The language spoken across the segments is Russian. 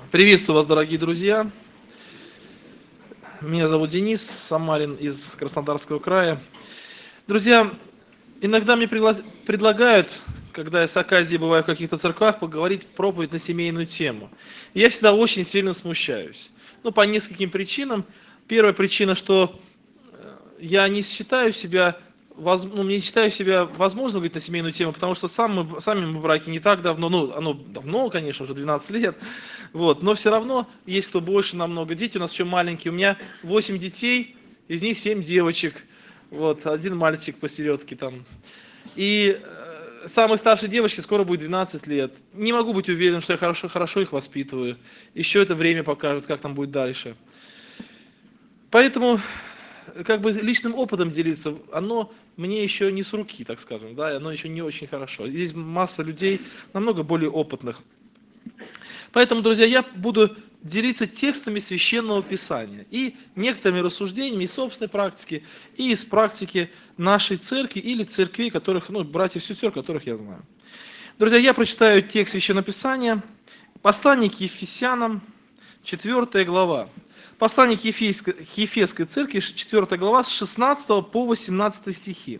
Приветствую вас, дорогие друзья. Меня зовут Денис Самарин из Краснодарского края. Друзья, иногда мне предлагают, когда я с оказией бываю в каких-то церквах, поговорить проповедь на семейную тему. И я всегда очень сильно смущаюсь. По нескольким причинам. Первая причина, что я не считаю себя, не считаю себя возможным говорить на семейную тему, потому что сами мы в браке не так давно, оно давно, конечно, уже 12 лет, но все равно есть кто больше намного. Дети у нас еще маленькие, у меня 8 детей, из них 7 девочек, один мальчик посередке там. И самой старшей девочке скоро будет 12 лет. Не могу быть уверен, что я хорошо их воспитываю. Еще это время покажет, как там будет дальше. Поэтому личным опытом делиться, оно мне еще не с руки, так скажем, оно еще не очень хорошо. Здесь масса людей намного более опытных. Поэтому, друзья, я буду делиться текстами Священного Писания и некоторыми рассуждениями из собственной практики, и из практики нашей церкви или церквей, братьев и сестер, которых я знаю. Друзья, я прочитаю текст Священного Писания, послание к Ефесянам, 4 глава. Послание к Ефесской церкви, 4 глава, с 16 по 18 стихи.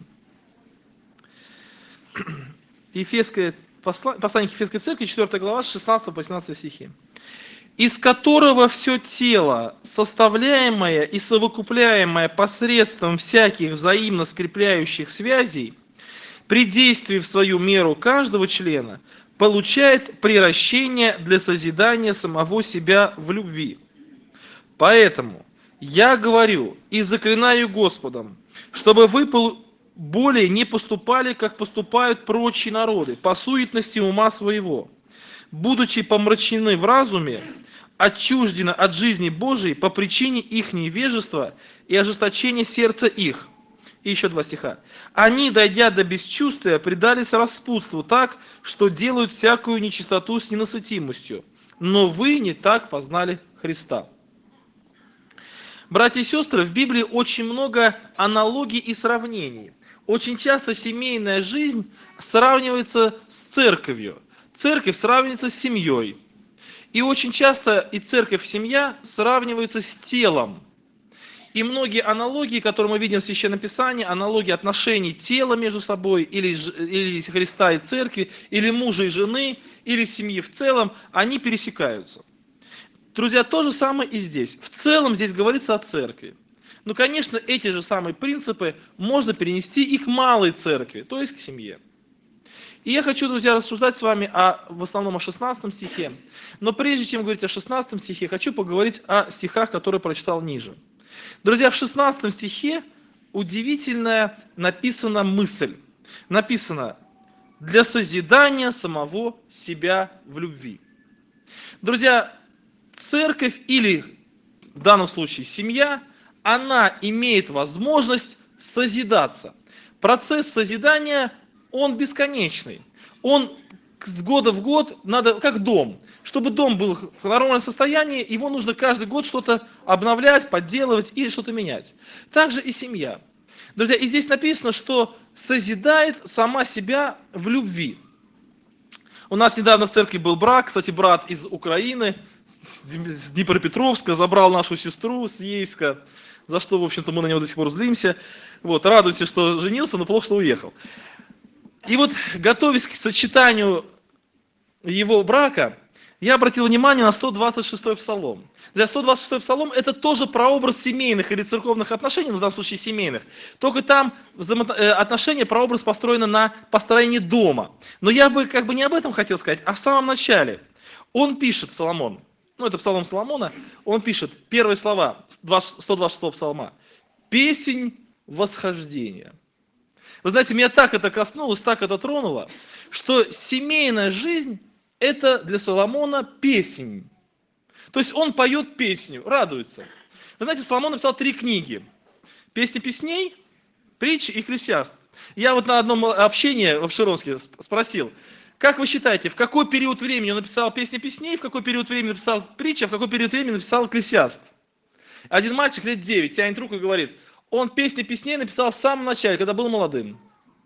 Послание к Ефесской церкви, 4 глава, с 16 по 18 стихи. «Из которого все тело, составляемое и совокупляемое посредством всяких взаимно скрепляющих связей, при действии в свою меру каждого члена, получает приращение для созидания самого себя в любви. Поэтому я говорю и заклинаю Господом, чтобы вы более не поступали, как поступают прочие народы, по суетности ума своего, будучи помрачены в разуме, отчуждены от жизни Божией по причине их невежества и ожесточения сердца их». И еще 2 стиха. «Они, дойдя до бесчувствия, предались распутству так, что делают всякую нечистоту с ненасытимостью. Но вы не так познали Христа». Братья и сестры, в Библии очень много аналогий и сравнений. Очень часто семейная жизнь сравнивается с церковью. Церковь сравнивается с семьей. И очень часто и церковь, и семья сравниваются с телом. И многие аналогии, которые мы видим в Священном Писании, аналогии отношений тела между собой, или Христа и церкви, или мужа и жены, или семьи в целом, они пересекаются. Друзья, то же самое и здесь. В целом здесь говорится о церкви. Но, конечно, эти же самые принципы можно перенести и к малой церкви, то есть к семье. И я хочу, друзья, рассуждать с вами в основном о 16 стихе. Но прежде чем говорить о 16 стихе, хочу поговорить о стихах, которые прочитал ниже. Друзья, в 16 стихе удивительная написана мысль. Написано «для созидания самого себя в любви». Друзья, церковь или в данном случае семья, она имеет возможность созидаться. Процесс созидания, он бесконечный. Он с года в год надо, как дом. Чтобы дом был в нормальном состоянии, его нужно каждый год что-то обновлять, подделывать и что-то менять. Также и семья. Друзья, и здесь написано, что созидает сама себя в любви. У нас недавно в церкви был брак, кстати, брат из Украины, с Днепропетровска, забрал нашу сестру с Ейска, за что, в общем-то, мы на него до сих пор злимся. Радуемся, что женился, но плохо, что уехал. И готовясь к сочетанию его брака, я обратил внимание на 126-й псалом. 126-й псалом – это тоже прообраз семейных или церковных отношений, в данном случае семейных. Только там отношения, прообраз построены на построении дома. Но я бы не об этом хотел сказать, а в самом начале. Он пишет, Соломон, это псалом Соломона, он пишет первые слова 126-го псалма. «Песнь восхождения». Вы знаете, меня так это коснулось, так это тронуло, что семейная жизнь – это для Соломона песнь. То есть он поет песню, радуется. Вы знаете, Соломон написал 3 книги. «Песни песней», «Притчи» и «Экклесиаст». Я на одном общении в Обширонске спросил, как вы считаете, в какой период времени он написал «Песни песней», в какой период времени написал «Притчи», а в какой период времени написал «Экклесиаст»? Один мальчик лет 9 тянет руку и говорит, он «Песни песней» написал в самом начале, когда был молодым.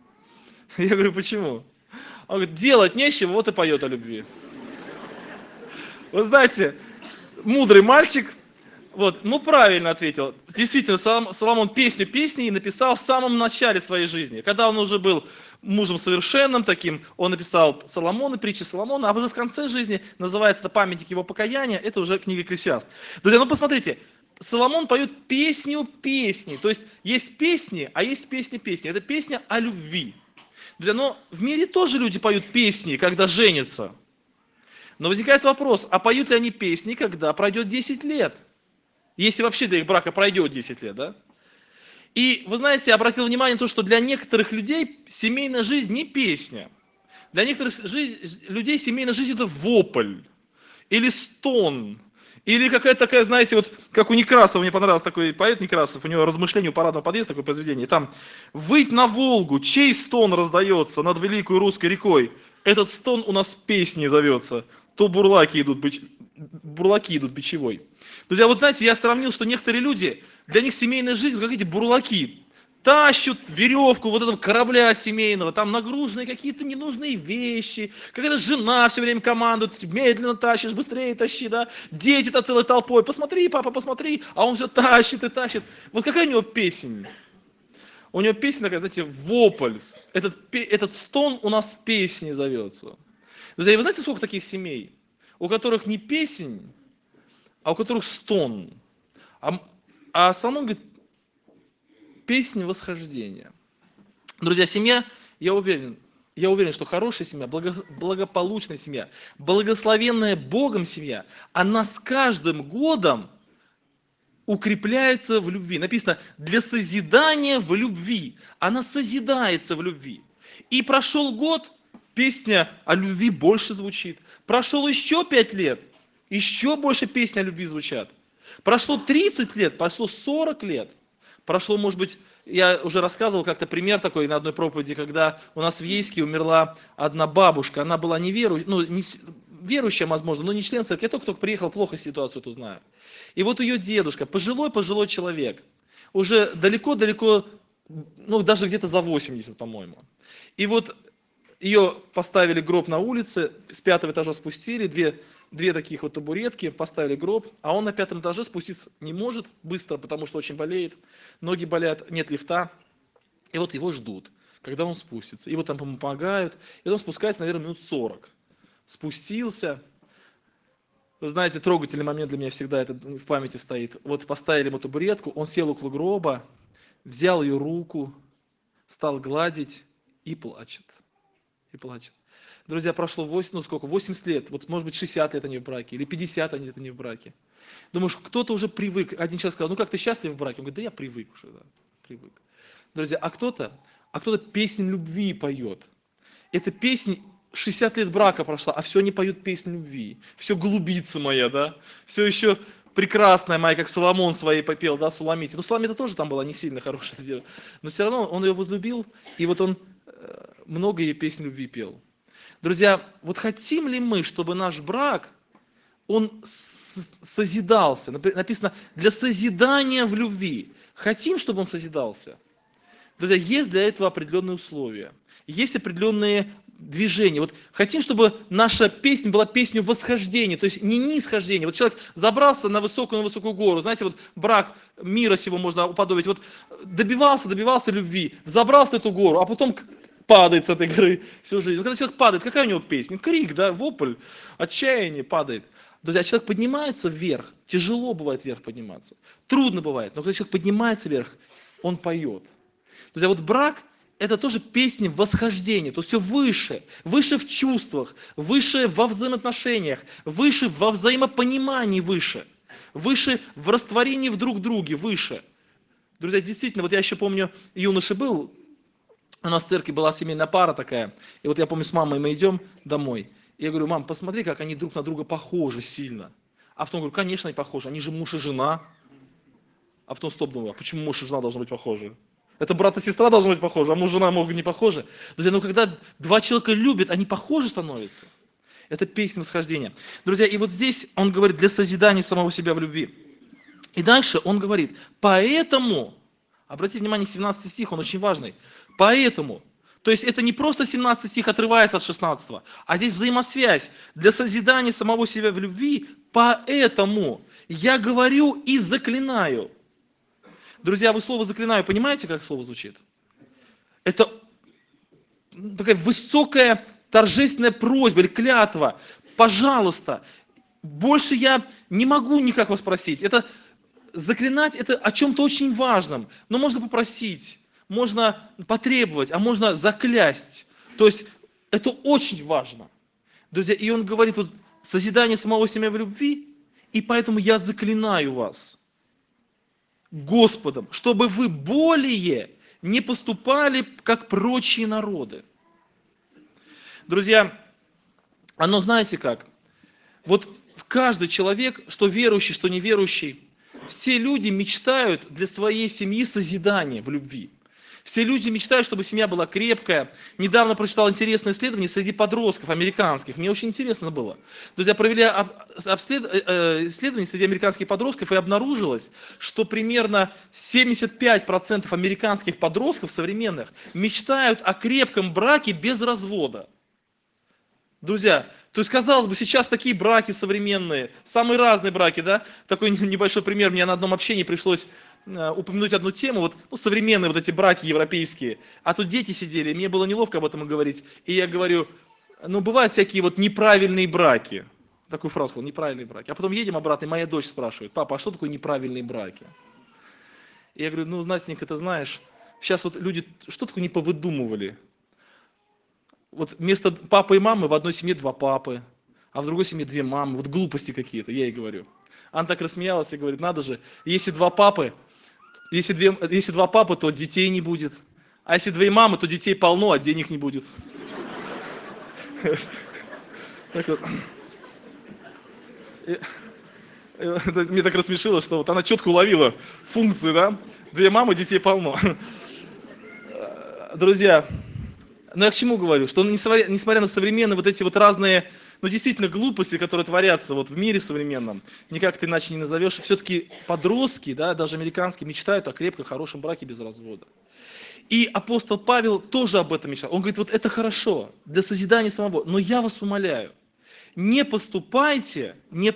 Я говорю, почему? Он говорит, делать нечего, вот и поет о любви. Вы знаете, мудрый мальчик. Вот, ну правильно ответил. Действительно, Соломон песню песней написал в самом начале своей жизни. Когда он уже был мужем совершенным таким, он написал Соломона, притчи Соломона, а уже в конце жизни называется это памятник его покаяния, это уже книга Экклесиаст. Друзья, ну посмотрите, Соломон поет песню песни. То есть песни, а есть песни. Это песня о любви. Друзья, но в мире тоже люди поют песни, когда женятся. Но возникает вопрос, а поют ли они песни, когда пройдет 10 лет? Если вообще до их брака пройдет 10 лет, да? И вы знаете, я обратил внимание на то, что для некоторых людей семейная жизнь не песня. Для некоторых людей семейная жизнь это вопль, или стон, или какая-то такая, знаете, вот как у Некрасова, мне понравился такой поэт Некрасов, у него «Размышления у парадного подъезда», такое произведение, там «Выть на Волгу, чей стон раздается над великой русской рекой, этот стон у нас песней зовется, то бурлаки идут бичевой». Друзья, вот знаете, я сравнил, что некоторые люди, для них семейная жизнь, как эти бурлаки, тащут веревку вот этого корабля семейного, там нагруженные какие-то ненужные вещи, какая-то жена все время командует, медленно тащишь, быстрее тащи, да, дети-то целой толпой, посмотри, папа, посмотри, а он все тащит и тащит. Вот какая у него песня? У него песня такая, знаете, вопль, этот стон у нас песней зовется. Друзья, вы знаете, сколько таких семей, у которых не песень, а у которых стон? А Соломон говорит, песнь восхождения. Друзья, семья, я уверен, что хорошая семья, благополучная семья, благословенная Богом семья, она с каждым годом укрепляется в любви. Написано, для созидания в любви. Она созидается в любви. И прошел год, песня о любви больше звучит. Прошел еще 5 лет, еще больше песни о любви звучат. Прошло 30 лет, прошло 40 лет. Прошло, может быть, я уже рассказывал как-то пример такой на одной проповеди, когда у нас в Ейске умерла одна бабушка. Она была не верующая, возможно, но не член церкви. Я только приехал, плохо ситуацию эту знаю. И вот ее дедушка, пожилой человек, уже далеко, ну даже где-то за 80, по-моему. И вот ее поставили гроб на улице, с 5-го этажа спустили, две таких вот табуретки, поставили гроб, а он на 5-м этаже спуститься не может быстро, потому что очень болеет, ноги болят, нет лифта. И вот его ждут, когда он спустится. Его там помогают, и он спускается, наверное, минут 40. Спустился. Вы знаете, трогательный момент для меня всегда это в памяти стоит. Вот поставили ему табуретку, он сел около гроба, взял ее руку, стал гладить и плачет. Друзья, прошло 80 лет, вот может быть 60 лет они в браке, или 50 лет они в браке. Думаешь, кто-то уже привык. Один человек сказал, ну как ты счастлив в браке? Он говорит, да я привык уже, да, привык. Друзья, а кто-то песнь любви поет. Эта песня 60 лет брака прошла, а все не поют песнь любви. Все голубица моя, да, все еще прекрасная моя, как Соломон своей попел, да, Суламите. Ну, Суламита тоже там была не сильно хорошая девушка, но все равно он ее возлюбил, и вот он много ей песен любви пел. Друзья, вот хотим ли мы, чтобы наш брак, он созидался? Написано, для созидания в любви. Хотим, чтобы он созидался? Друзья, есть для этого определенные условия. Есть определенные движения. Вот хотим, чтобы наша песня была песней восхождения, то есть не нисхождения. Вот человек забрался на высокую гору. Знаете, вот брак мира сего можно уподобить. Вот добивался любви, взобрался на эту гору, а потом падает с этой горы всю жизнь. Когда человек падает, какая у него песня? Крик, да, вопль, отчаяние, падает. Друзья, человек поднимается вверх, тяжело бывает вверх подниматься, трудно бывает, но когда человек поднимается вверх, он поет. Друзья, вот брак – это тоже песня восхождения, то есть все выше в чувствах, выше во взаимоотношениях, выше во взаимопонимании, выше в растворении в друг друге, выше. Друзья, действительно, вот я еще помню, юноша был, у нас в церкви была семейная пара такая, и вот я помню, с мамой мы идем домой, и я говорю, мам, посмотри, как они друг на друга похожи сильно. А потом говорю, конечно, они похожи, они же муж и жена. А потом стоп, думаю, а почему муж и жена должны быть похожи? Это брат и сестра должны быть похожи, а муж и жена могут не похожи. Друзья, но когда два человека любят, они похожи становятся. Это песня восхождения. Друзья, и вот здесь он говорит, для созидания самого себя в любви. И дальше он говорит, поэтому, обратите внимание, 17 стих, он очень важный. Поэтому, То есть это не просто 17 стих отрывается от 16, а здесь взаимосвязь для созидания самого себя в любви. Поэтому я говорю и заклинаю. Друзья, вы слово «заклинаю» понимаете, как слово звучит? Это такая высокая торжественная просьба или клятва. Пожалуйста, больше я не могу никак вас просить. Это заклинать, это о чем-то очень важном. Но можно попросить, можно потребовать, а можно заклясть. То есть это очень важно. Друзья, и он говорит, вот, созидание самого себя в любви, и поэтому я заклинаю вас Господом, чтобы вы более не поступали, как прочие народы. Друзья, оно знаете как? Вот каждый человек, что верующий, что неверующий, все люди мечтают для своей семьи созидания в любви. Все люди мечтают, чтобы семья была крепкая. Недавно прочитал интересное исследование среди подростков американских. Мне очень интересно было. Друзья, провели исследование среди американских подростков, и обнаружилось, что примерно 75% американских подростков современных мечтают о крепком браке без развода. Друзья, то есть, казалось бы, сейчас такие браки современные, самые разные браки, да? Такой небольшой пример, мне на одном общении пришлось упомянуть одну тему, вот, ну, современные вот эти браки европейские, а тут дети сидели, и мне было неловко об этом говорить, и я говорю, ну, бывают всякие вот неправильные браки, такую фразу сказал, неправильные браки, а потом едем обратно, и моя дочь спрашивает, папа, а что такое неправильные браки? И я говорю, ну, Настенька, ты знаешь, сейчас вот люди, что такое не повыдумывали? Вот вместо папы и мамы в одной семье 2 папы, а в другой семье 2 мамы, вот глупости какие-то, я ей говорю. Она так рассмеялась и говорит, надо же, если 2 папы, если 2 папы, то детей не будет, а если 2 мамы, то детей полно, а денег не будет. Мне так рассмешило, что вот она четко уловила функции, да? 2 мамы, детей полно. Друзья, но я к чему говорю? Что несмотря на современные вот эти вот разные, ну действительно глупости, которые творятся вот в мире современном, никак ты иначе не назовешь, все-таки подростки, да, даже американские, мечтают о крепком, хорошем браке без развода. И апостол Павел тоже об этом мечтал. Он говорит, вот это хорошо для созидания самого, но я вас умоляю, не поступайте,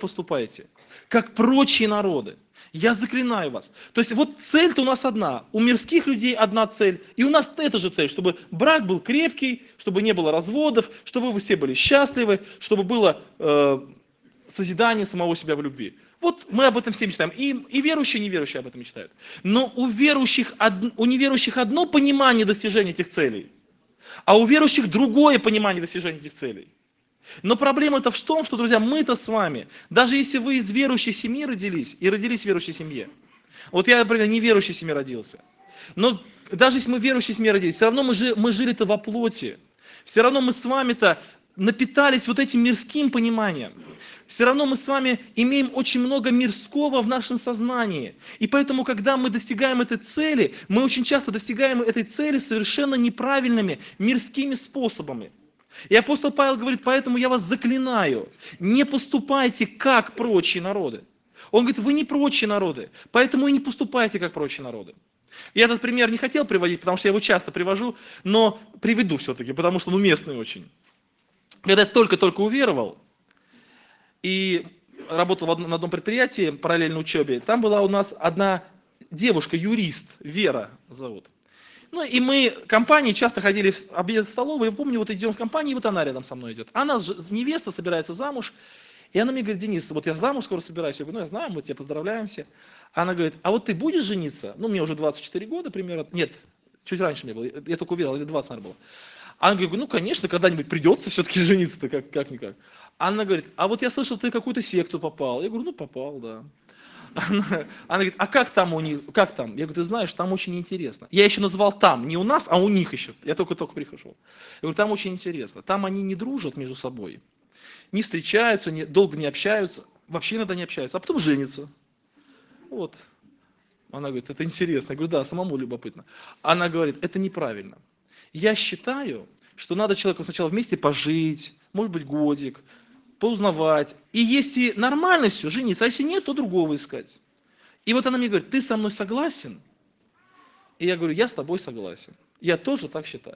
как прочие народы. Я заклинаю вас. То есть вот цель-то у нас одна. У мирских людей одна цель. И у нас эта же цель, чтобы брак был крепкий, чтобы не было разводов, чтобы вы все были счастливы, чтобы было созидание самого себя в любви. Вот мы об этом все мечтаем. И верующие, и неверующие об этом мечтают. Но у неверующих одно понимание достижения этих целей, а у верующих другое понимание достижения этих целей. Но проблема-то в том, что, друзья, мы-то с вами, даже если вы из верующей семьи родились, и родились в верующей семье, вот я, например, не в верующей семье родился, но даже если мы в верующей семье родились, все равно мы жили-то во плоти, все равно мы с вами-то напитались вот этим мирским пониманием, все равно мы с вами имеем очень много мирского в нашем сознании, и поэтому, когда мы достигаем этой цели, мы очень часто достигаем этой цели совершенно неправильными мирскими способами. И апостол Павел говорит, поэтому я вас заклинаю, не поступайте как прочие народы. Он говорит, вы не прочие народы, поэтому и не поступайте как прочие народы. Я этот пример не хотел приводить, потому что я его часто привожу, но приведу все-таки, потому что он уместный очень. Когда я только-только уверовал и работал на одном предприятии, параллельно учебе, там была у нас одна девушка, юрист, Вера зовут. Ну и мы, компании, часто ходили в обед в столовую, я помню, вот идем в компании, и вот она рядом со мной идет. Она невеста, собирается замуж, и она мне говорит, Денис, вот я замуж скоро собираюсь. Я говорю, ну я знаю, мы тебя поздравляем все. Она говорит, а вот ты будешь жениться? Ну мне уже 24 года примерно, нет, чуть раньше мне было, я только увидел, лет 20, наверное, было. Она говорит, ну конечно, когда-нибудь придется все-таки жениться-то, как-никак. Она говорит, а вот я слышал, ты в какую-то секту попал. Я говорю, ну попал, да. Она говорит, а как там у них, как там? Я говорю, ты знаешь, там очень интересно. Я еще назвал там, не у нас, а у них еще. Я только прихожу. Я говорю, там очень интересно. Там они не дружат между собой, не встречаются, долго не общаются, вообще иногда не общаются, а потом женятся. Вот. Она говорит, это интересно. Я говорю, да, самому любопытно. Она говорит, это неправильно. Я считаю, что надо человеку сначала вместе пожить, может быть, годик, поузнавать. И если нормально все, жениться, а если нет, то другого искать. И вот она мне говорит, ты со мной согласен? И я говорю, я с тобой согласен. Я тоже так считаю.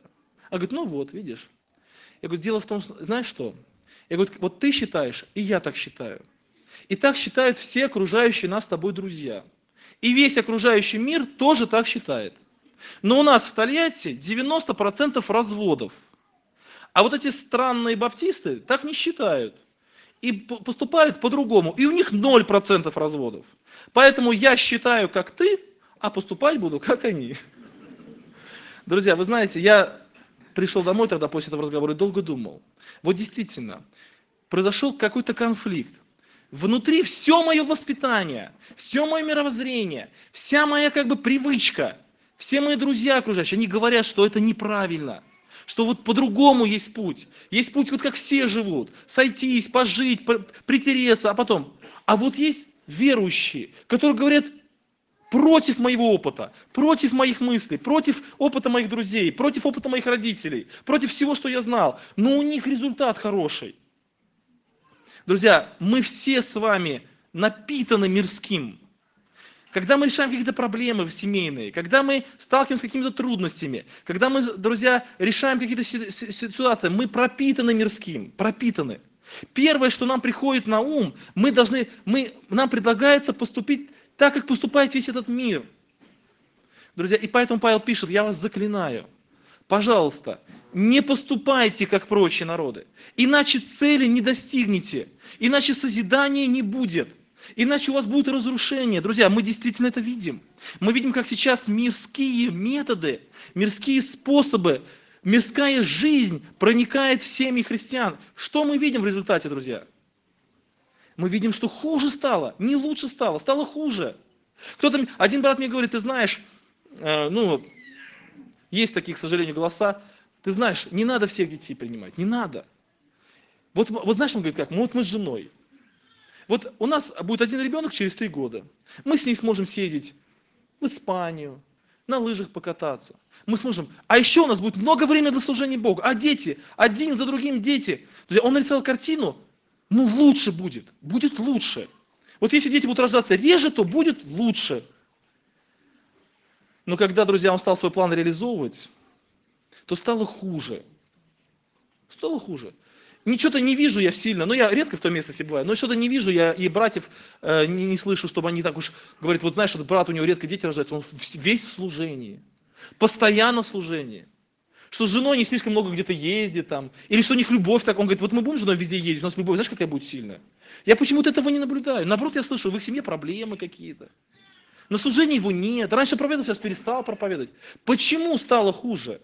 А говорит, ну вот, видишь. Я говорю, дело в том, что, знаешь что? Я говорю, вот ты считаешь, и я так считаю. И так считают все окружающие нас с тобой друзья. И весь окружающий мир тоже так считает. Но у нас в Тольятти 90% разводов. А вот эти странные баптисты так не считают. И поступают по-другому. И у них 0% разводов. Поэтому я считаю, как ты, а поступать буду, как они. Друзья, вы знаете, я пришел домой тогда после этого разговора и долго думал. Вот действительно, произошел какой-то конфликт. Внутри все мое воспитание, все мое мировоззрение, вся моя как бы привычка, все мои друзья окружающие, они говорят, что это неправильно, что вот по-другому есть путь. Есть путь, вот как все живут, сойтись, пожить, притереться, а потом. А вот есть верующие, которые говорят против моего опыта, против моих мыслей, против опыта моих друзей, против опыта моих родителей, против всего, что я знал. Но у них результат хороший. Друзья, мы все с вами напитаны мирским. Когда мы решаем какие-то проблемы семейные, когда мы сталкиваемся с какими-то трудностями, когда мы, друзья, решаем какие-то ситуации, мы пропитаны мирским, пропитаны. Первое, что нам приходит на ум, нам предлагается поступить так, как поступает весь этот мир. Друзья, и поэтому Павел пишет, я вас заклинаю, пожалуйста, не поступайте, как прочие народы, иначе цели не достигнете, иначе созидания не будет, иначе у вас будет разрушение. Друзья, мы действительно это видим. Мы видим, как сейчас мирские методы, мирские способы, мирская жизнь проникает в семьи христиан. Что мы видим в результате, друзья? Мы видим, что хуже стало, не лучше стало, стало хуже. Один брат мне говорит, ты знаешь, есть такие, к сожалению, голоса, ты знаешь, не надо всех детей принимать, не надо. Вот знаешь, он говорит как, вот мы с женой. Вот у нас будет один ребенок через 3 года. Мы с ней сможем съездить в Испанию, на лыжах покататься. Мы сможем. А еще у нас будет много времени для служения Богу. А дети, один за другим дети. Друзья, он нарисовал картину, лучше будет лучше. Вот если дети будут рождаться реже, то будет лучше. Но когда, друзья, он стал свой план реализовывать, то стало хуже. Стало хуже. Ничего-то не вижу я сильно, я редко в той местности бываю, но что-то не вижу я, и братьев не слышу, чтобы они так уж говорят, вот знаешь, этот брат, у него редко дети рождаются, он весь в служении, постоянно в служении. Что с женой не слишком много где-то ездит там, или что у них любовь так, он говорит, вот мы будем с женой везде ездить, у нас любовь, знаешь, какая будет сильная? Я почему-то этого не наблюдаю, наоборот, я слышу, в их семье проблемы какие-то. На служении его нет, раньше проповедовал, сейчас перестал проповедовать. Почему стало хуже?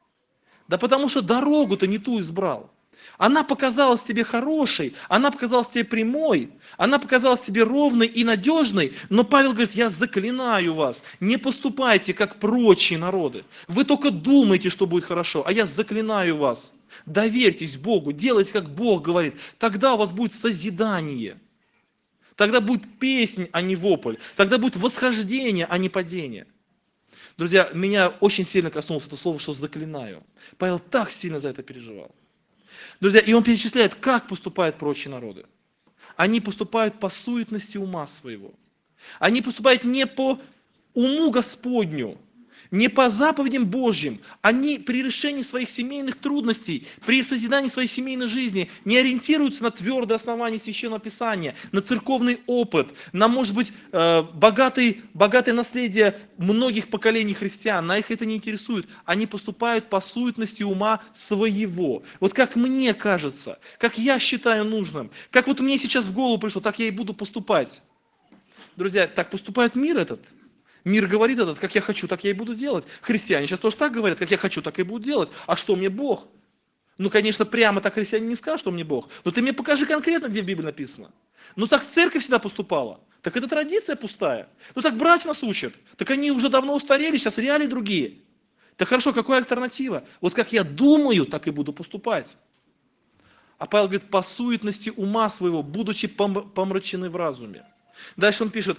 Да потому что дорогу-то не ту избрал. Она показалась тебе хорошей, она показалась тебе прямой, она показалась тебе ровной и надежной, но Павел говорит, я заклинаю вас, не поступайте, как прочие народы. Вы только думаете, что будет хорошо, а я заклинаю вас. Доверьтесь Богу, делайте, как Бог говорит, тогда у вас будет созидание. Тогда будет песнь, а не вопль. Тогда будет восхождение, а не падение. Друзья, меня очень сильно коснулось это слово, что заклинаю. Павел так сильно за это переживал. Друзья, и он перечисляет, как поступают прочие народы. Они поступают по суетности ума своего. Они поступают не по уму Господню, не по заповедям Божьим. Они при решении своих семейных трудностей, при созидании своей семейной жизни не ориентируются на твердое основание Священного Писания, на церковный опыт, на, может быть, богатое наследие многих поколений христиан. На их это не интересует. Они поступают по суетности ума своего. Вот как мне кажется, как я считаю нужным, как вот мне сейчас в голову пришло, так я и буду поступать. Друзья, так поступает мир этот. Мир говорит этот, как я хочу, так я и буду делать. Христиане сейчас тоже так говорят, как я хочу, так и буду делать. А что мне Бог? Конечно, прямо так христиане не скажут, что мне Бог. Но ты мне покажи конкретно, где в Библии написано. Так церковь всегда поступала. Так это традиция пустая. Так братья нас учат. Так они уже давно устарели, сейчас реалии другие. Так хорошо, какая альтернатива? Вот как я думаю, так и буду поступать. А Павел говорит, по суетности ума своего, будучи помрачены в разуме. Дальше он пишет,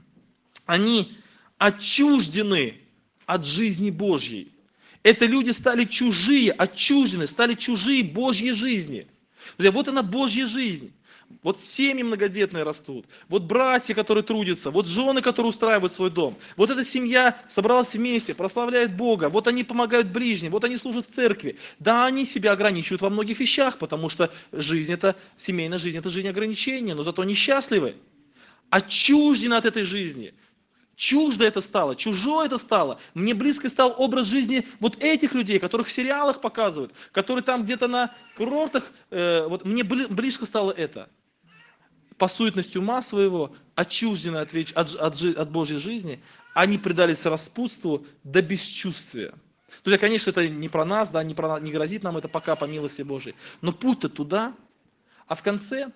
они отчуждены от жизни Божьей. Это люди стали чужие, отчуждены, стали чужие Божьей жизни. Друзья, вот она Божья жизнь. Вот семьи многодетные растут, вот братья, которые трудятся, вот жены, которые устраивают свой дом. Вот эта семья собралась вместе, прославляет Бога, вот они помогают ближним, вот они служат в церкви. Да, они себя ограничивают во многих вещах, потому что жизнь это, семейная жизнь это жизнь ограничения, но зато они счастливы. Отчуждены от этой жизни. Чуждо это стало, чужое это стало. Мне близко стал образ жизни вот этих людей, которых в сериалах показывают, которые там где-то на курортах, вот мне близко стало это. По суетности ума своего, отчуждены от Божьей жизни, они предались распутству до бесчувствия. Друзья, конечно, это не про нас, да, не грозит нам это пока по милости Божией. Но путь-то туда, а в конце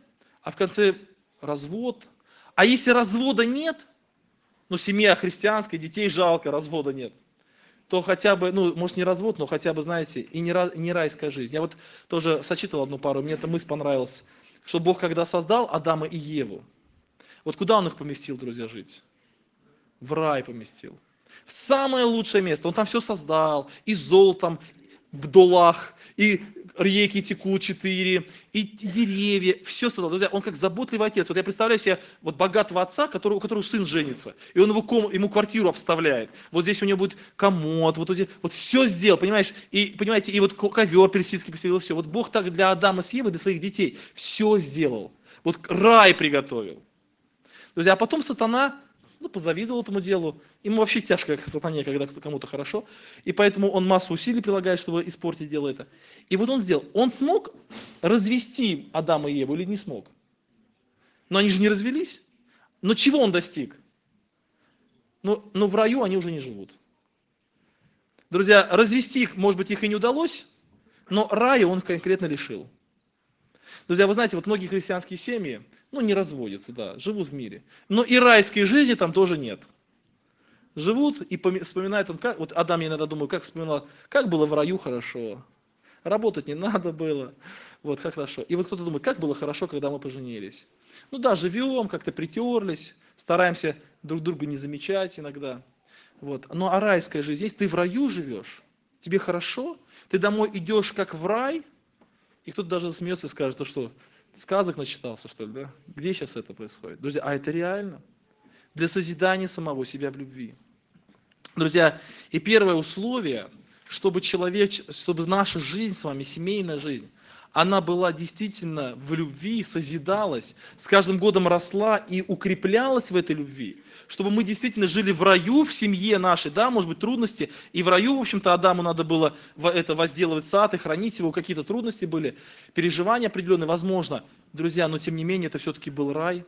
развод. А если развода нет, ну, семья христианская, детей жалко, развода нет, то хотя бы, ну, может, не развод, но хотя бы, знаете, и не райская жизнь. Я вот тоже сочитал одну пару, мне эта мысль понравилась, что Бог, когда создал Адама и Еву, вот куда Он их поместил, друзья, жить? В рай поместил. В самое лучшее место. Он там все создал, и золотом, бдолах, и реки текут 4, и деревья, все создал. Друзья, он как заботливый отец. Вот я представляю себе вот богатого отца, у которого сын женится, и он ему квартиру обставляет. Вот здесь у него будет комод, вот все сделал, понимаешь? И, понимаете, и вот ковер персидский постелил, все. Вот Бог так для Адама с Евой, для своих детей все сделал. Вот рай приготовил. Друзья, а потом сатана, позавидовал этому делу. Ему вообще тяжко, как сатане, когда кому-то хорошо. И поэтому он массу усилий прилагает, чтобы испортить дело это. И вот он сделал. Он смог развести Адама и Еву или не смог? Но они же не развелись. Но чего он достиг? Но в раю они уже не живут. Друзья, развести их, может быть, их и не удалось, но рая он конкретно лишил. Друзья, вы знаете, вот многие христианские семьи, не разводятся, да, живут в мире. Но и райской жизни там тоже нет. Живут и вспоминают, вот Адам, я иногда думаю, как вспоминал, как было в раю хорошо. Работать не надо было, вот как хорошо. И вот кто-то думает, как было хорошо, когда мы поженились. Живем, как-то притерлись, стараемся друг друга не замечать иногда. Вот. А райская жизнь, если ты в раю живешь, тебе хорошо, ты домой идешь как в рай, и кто-то даже засмеется и скажет, что, сказок начитался, что ли, да? Где сейчас это происходит? Друзья, а это реально. Для созидания самого себя в любви. Друзья, и первое условие, чтобы наша жизнь с вами, семейная жизнь, она была действительно в любви, созидалась, с каждым годом росла и укреплялась в этой любви, чтобы мы действительно жили в раю, в семье нашей, да, может быть, трудности, и в раю, в общем-то, Адаму надо было возделывать сад и хранить его, какие-то трудности были, переживания определенные, возможно, друзья, но тем не менее, это все-таки был рай.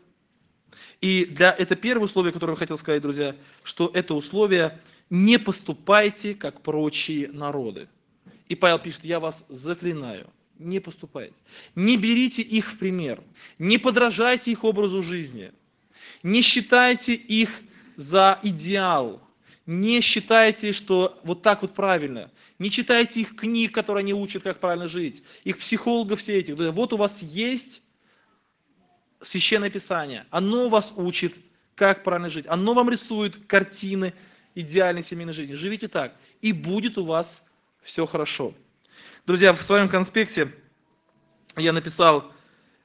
И это первое условие, которое я хотел сказать, друзья, что это условие «не поступайте, как прочие народы». И Павел пишет, я вас заклинаю, не поступайте, не берите их в пример, не подражайте их образу жизни, не считайте их за идеал, не считайте, что вот так вот правильно, не читайте их книг, которые они учат, как правильно жить, их психологов все этих. Вот у вас есть Священное Писание, оно вас учит, как правильно жить, оно вам рисует картины идеальной семейной жизни. Живите так, и будет у вас все хорошо. Друзья, в своем конспекте я написал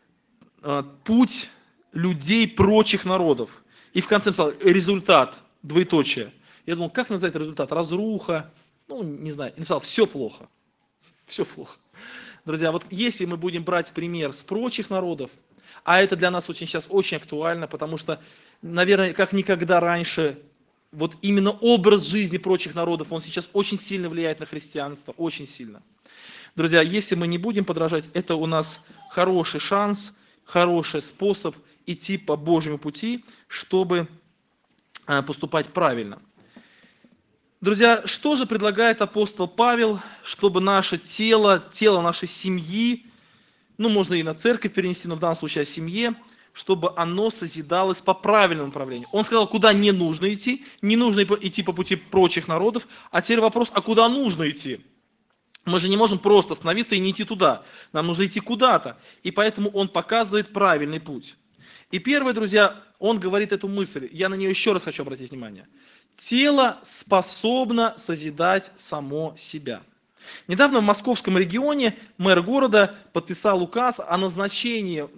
«Путь людей прочих народов». И в конце написал «Результат», двоеточие. Я думал, как назвать результат? Разруха, не знаю. И написал «Все плохо». Все плохо. Друзья, вот если мы будем брать пример с прочих народов, а это для нас сейчас очень актуально, потому что, наверное, как никогда раньше, вот именно образ жизни прочих народов, он сейчас очень сильно влияет на христианство, очень сильно. Друзья, если мы не будем подражать, это у нас хороший шанс, хороший способ идти по Божьему пути, чтобы поступать правильно. Друзья, что же предлагает апостол Павел, чтобы наше тело нашей семьи, можно и на церковь перенести, но в данном случае о семье, чтобы оно созидалось по правильному направлению. Он сказал, куда не нужно идти по пути прочих народов, а теперь вопрос, а куда нужно идти? Мы же не можем просто остановиться и не идти туда, нам нужно идти куда-то, и поэтому он показывает правильный путь. И первое, друзья, он говорит эту мысль, я на нее еще раз хочу обратить внимание. Тело способно созидать само себя. Недавно в московском регионе мэр города подписал указ о назначении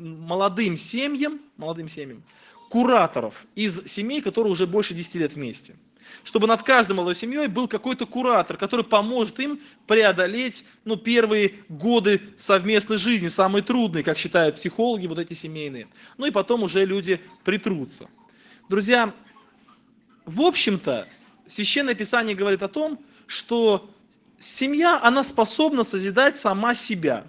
молодым семьям кураторов из семей, которые уже больше 10 лет вместе. Чтобы над каждой молодой семьей был какой-то куратор, который поможет им преодолеть первые годы совместной жизни, самые трудные, как считают психологи, вот эти семейные. Ну и потом уже люди притрутся. Друзья, в общем-то, Священное Писание говорит о том, что семья, она способна созидать сама себя.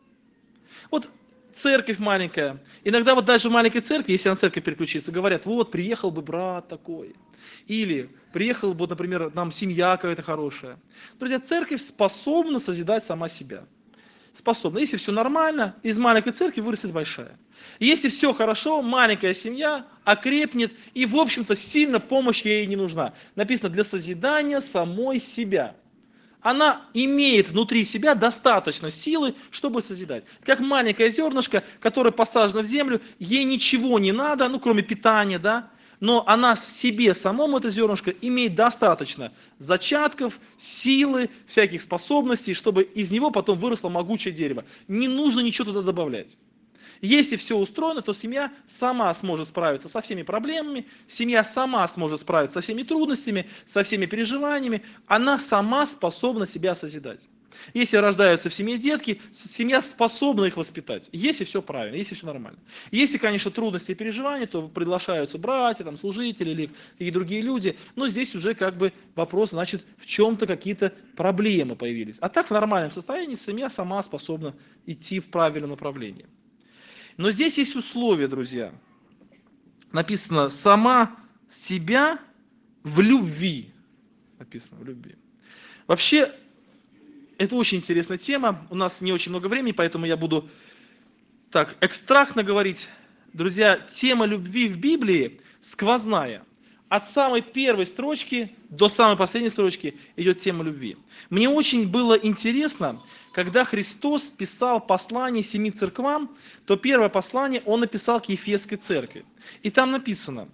Вот церковь маленькая. Иногда вот даже в маленькой церкви, если на церковь переключиться, говорят, вот, приехал бы брат такой. Или приехал бы, например, нам семья какая-то хорошая. Друзья, церковь способна созидать сама себя. Способна. Если все нормально, из маленькой церкви вырастет большая. Если все хорошо, маленькая семья окрепнет, и, в общем-то, сильно помощь ей не нужна. Написано, для созидания самой себя. Она имеет внутри себя достаточно силы, чтобы созидать. Как маленькое зернышко, которое посажено в землю, ей ничего не надо, кроме питания, да? Но она в себе самом, это зернышко, имеет достаточно зачатков, силы, всяких способностей, чтобы из него потом выросло могучее дерево. Не нужно ничего туда добавлять. Если все устроено, то семья сама сможет справиться со всеми проблемами, семья сама сможет справиться со всеми трудностями, со всеми переживаниями, она сама способна себя созидать. Если рождаются в семье детки, семья способна их воспитать, если все правильно, если все нормально. Если, конечно, трудности и переживания, то приглашаются братья, служители или какие-то другие люди, но здесь уже вопрос, значит, в чем-то какие-то проблемы появились. А так в нормальном состоянии семья сама способна идти в правильном направлении. Но здесь есть условия, друзья. Написано, сама себя в любви. Написано, в любви. Вообще, это очень интересная тема. У нас не очень много времени, поэтому я буду так экстрактно говорить. Друзья, тема любви в Библии сквозная. От самой первой строчки до самой последней строчки идет тема любви. Мне очень было интересно, когда Христос писал послание 7 церквам, то первое послание он написал к Ефесской церкви. И там написано,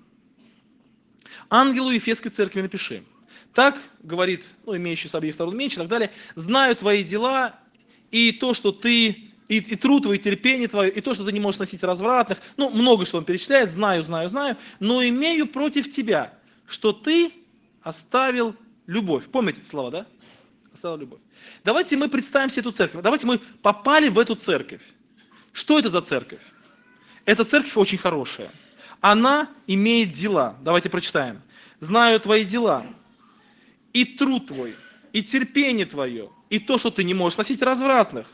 ангелу Ефесской церкви напиши. Так говорит, имеющий с обеих сторон меч и так далее, знаю твои дела и то, что ты, и труд твой, и терпение твое, и то, что ты не можешь носить развратных, много что он перечисляет, знаю, но имею против тебя, что ты оставил любовь. Помните эти слова, да? Оставил любовь. Давайте мы представим себе эту церковь, давайте мы попали в эту церковь. Что это за церковь? Эта церковь очень хорошая. Она имеет дела. Давайте прочитаем. Знаю твои дела, и труд твой, и терпение твое, и то, что ты не можешь носить развратных.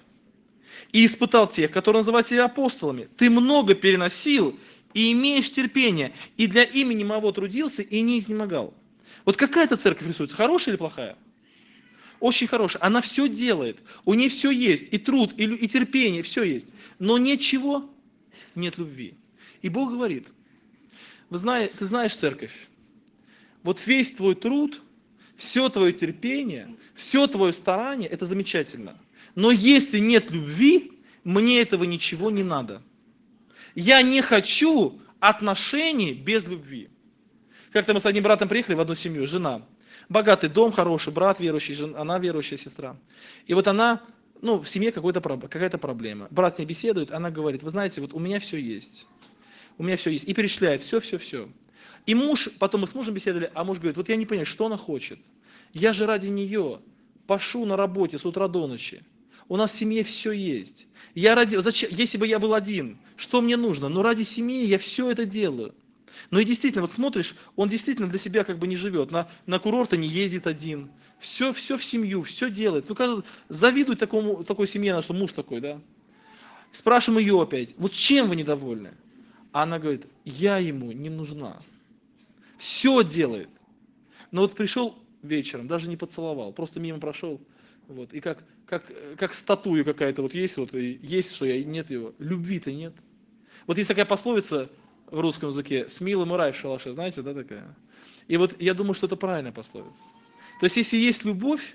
И испытал тех, которые называют себя апостолами. Ты много переносил и имеешь терпение, и для имени моего трудился и не изнемогал. Вот какая эта церковь рисуется, хорошая или плохая? Очень хорошая. Она все делает, у нее все есть, и труд, и терпение, все есть. Но ничего, нет любви. И Бог говорит, ты знаешь, церковь, вот весь твой труд, все твое терпение, все твое старание, это замечательно. Но если нет любви, мне этого ничего не надо. Я не хочу отношений без любви. Как-то мы с одним братом приехали в одну семью, жена. Богатый дом, хороший, брат верующий, она верующая сестра. И вот она, в семье какая-то проблема. Брат с ней беседует, она говорит, вы знаете, вот у меня все есть. У меня все есть. И перечисляет все. И потом мы с мужем беседовали, а муж говорит, вот я не понимаю, что она хочет. Я же ради нее пашу на работе с утра до ночи. У нас в семье все есть. Если бы я был один, что мне нужно? Ради семьи я все это делаю. И действительно, вот смотришь, он действительно для себя не живет. На курорты не ездит один. Все в семью, все делает. Завидует такой семье, что муж такой, да? Спрашиваем ее опять, вот чем вы недовольны? А она говорит, я ему не нужна. Все делает. Но вот пришел вечером, даже не поцеловал, просто мимо прошел. Вот, и как статуя какая-то есть, есть, что нет его. Любви-то нет. Вот есть такая пословица в русском языке, с милым и рай в шалаше, знаете, да, такая? И вот я думаю, что это правильная пословица. То есть, если есть любовь,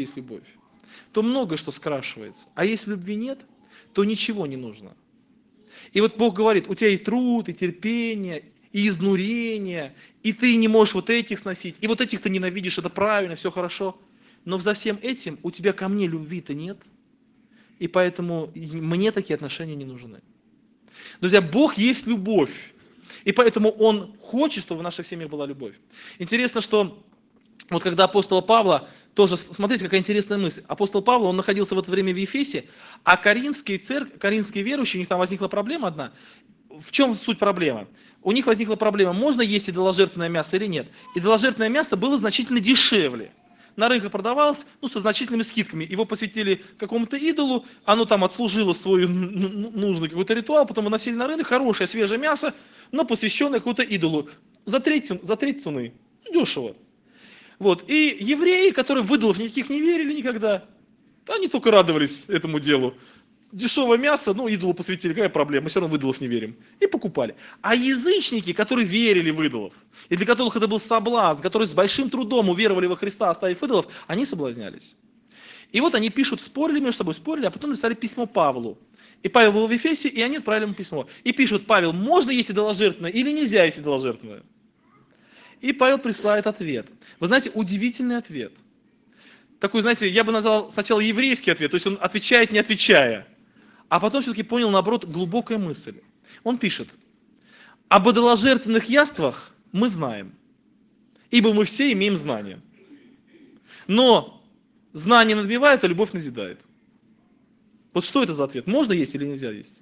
то много что скрашивается. А если любви нет, то ничего не нужно. И вот Бог говорит, у тебя и труд, и терпение, и изнурение, и ты не можешь вот этих сносить, и вот этих ты ненавидишь, это правильно, все хорошо. но за всем этим у тебя ко мне любви-то нет, и поэтому мне такие отношения не нужны. Друзья, Бог есть любовь, и поэтому Он хочет, чтобы в наших семьях была любовь. Интересно, что вот когда апостола Павла, тоже, смотрите, какая интересная мысль. Апостол Павел, он находился в это время в Ефесе, а коринфские верующие, у них там возникла проблема одна. В чем суть проблемы? У них возникла проблема, можно есть идоложертвенное мясо или нет. Идоложертвенное мясо было значительно дешевле. На рынке продавалось, со значительными скидками. Его посвятили какому-то идолу, оно там отслужило свой нужный какой-то ритуал, потом выносили на рынок, хорошее свежее мясо, но посвященное какому-то идолу. За треть цены. Дешево. Вот. И евреи, которые в идолов никаких не верили никогда, они только радовались этому делу. Дешевое мясо, идолу посвятили, какая проблема, мы все равно в идолов не верим. И покупали. А язычники, которые верили в идолов, и для которых это был соблазн, которые с большим трудом уверовали во Христа, оставив идолов, они соблазнялись. И вот они пишут, спорили между собой, а потом написали письмо Павлу. И Павел был в Ефесе, и они отправили ему письмо. И пишут, Павел, можно есть идоложертвенное или нельзя есть идоложертвенное? И Павел присылает ответ. Вы знаете, удивительный ответ. Такой, знаете, я бы назвал сначала еврейский ответ, то есть он отвечает, не отвечая. А потом все-таки понял, наоборот, глубокая мысль. Он пишет, об идоложертвенных яствах мы знаем, ибо мы все имеем знания. Но знание надмевает, а любовь назидает. Вот что это за ответ? Можно есть или нельзя есть?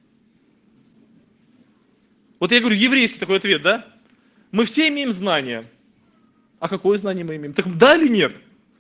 Вот я говорю, еврейский такой ответ, да? Мы все имеем знания. А какое знание мы имеем? Так да или нет?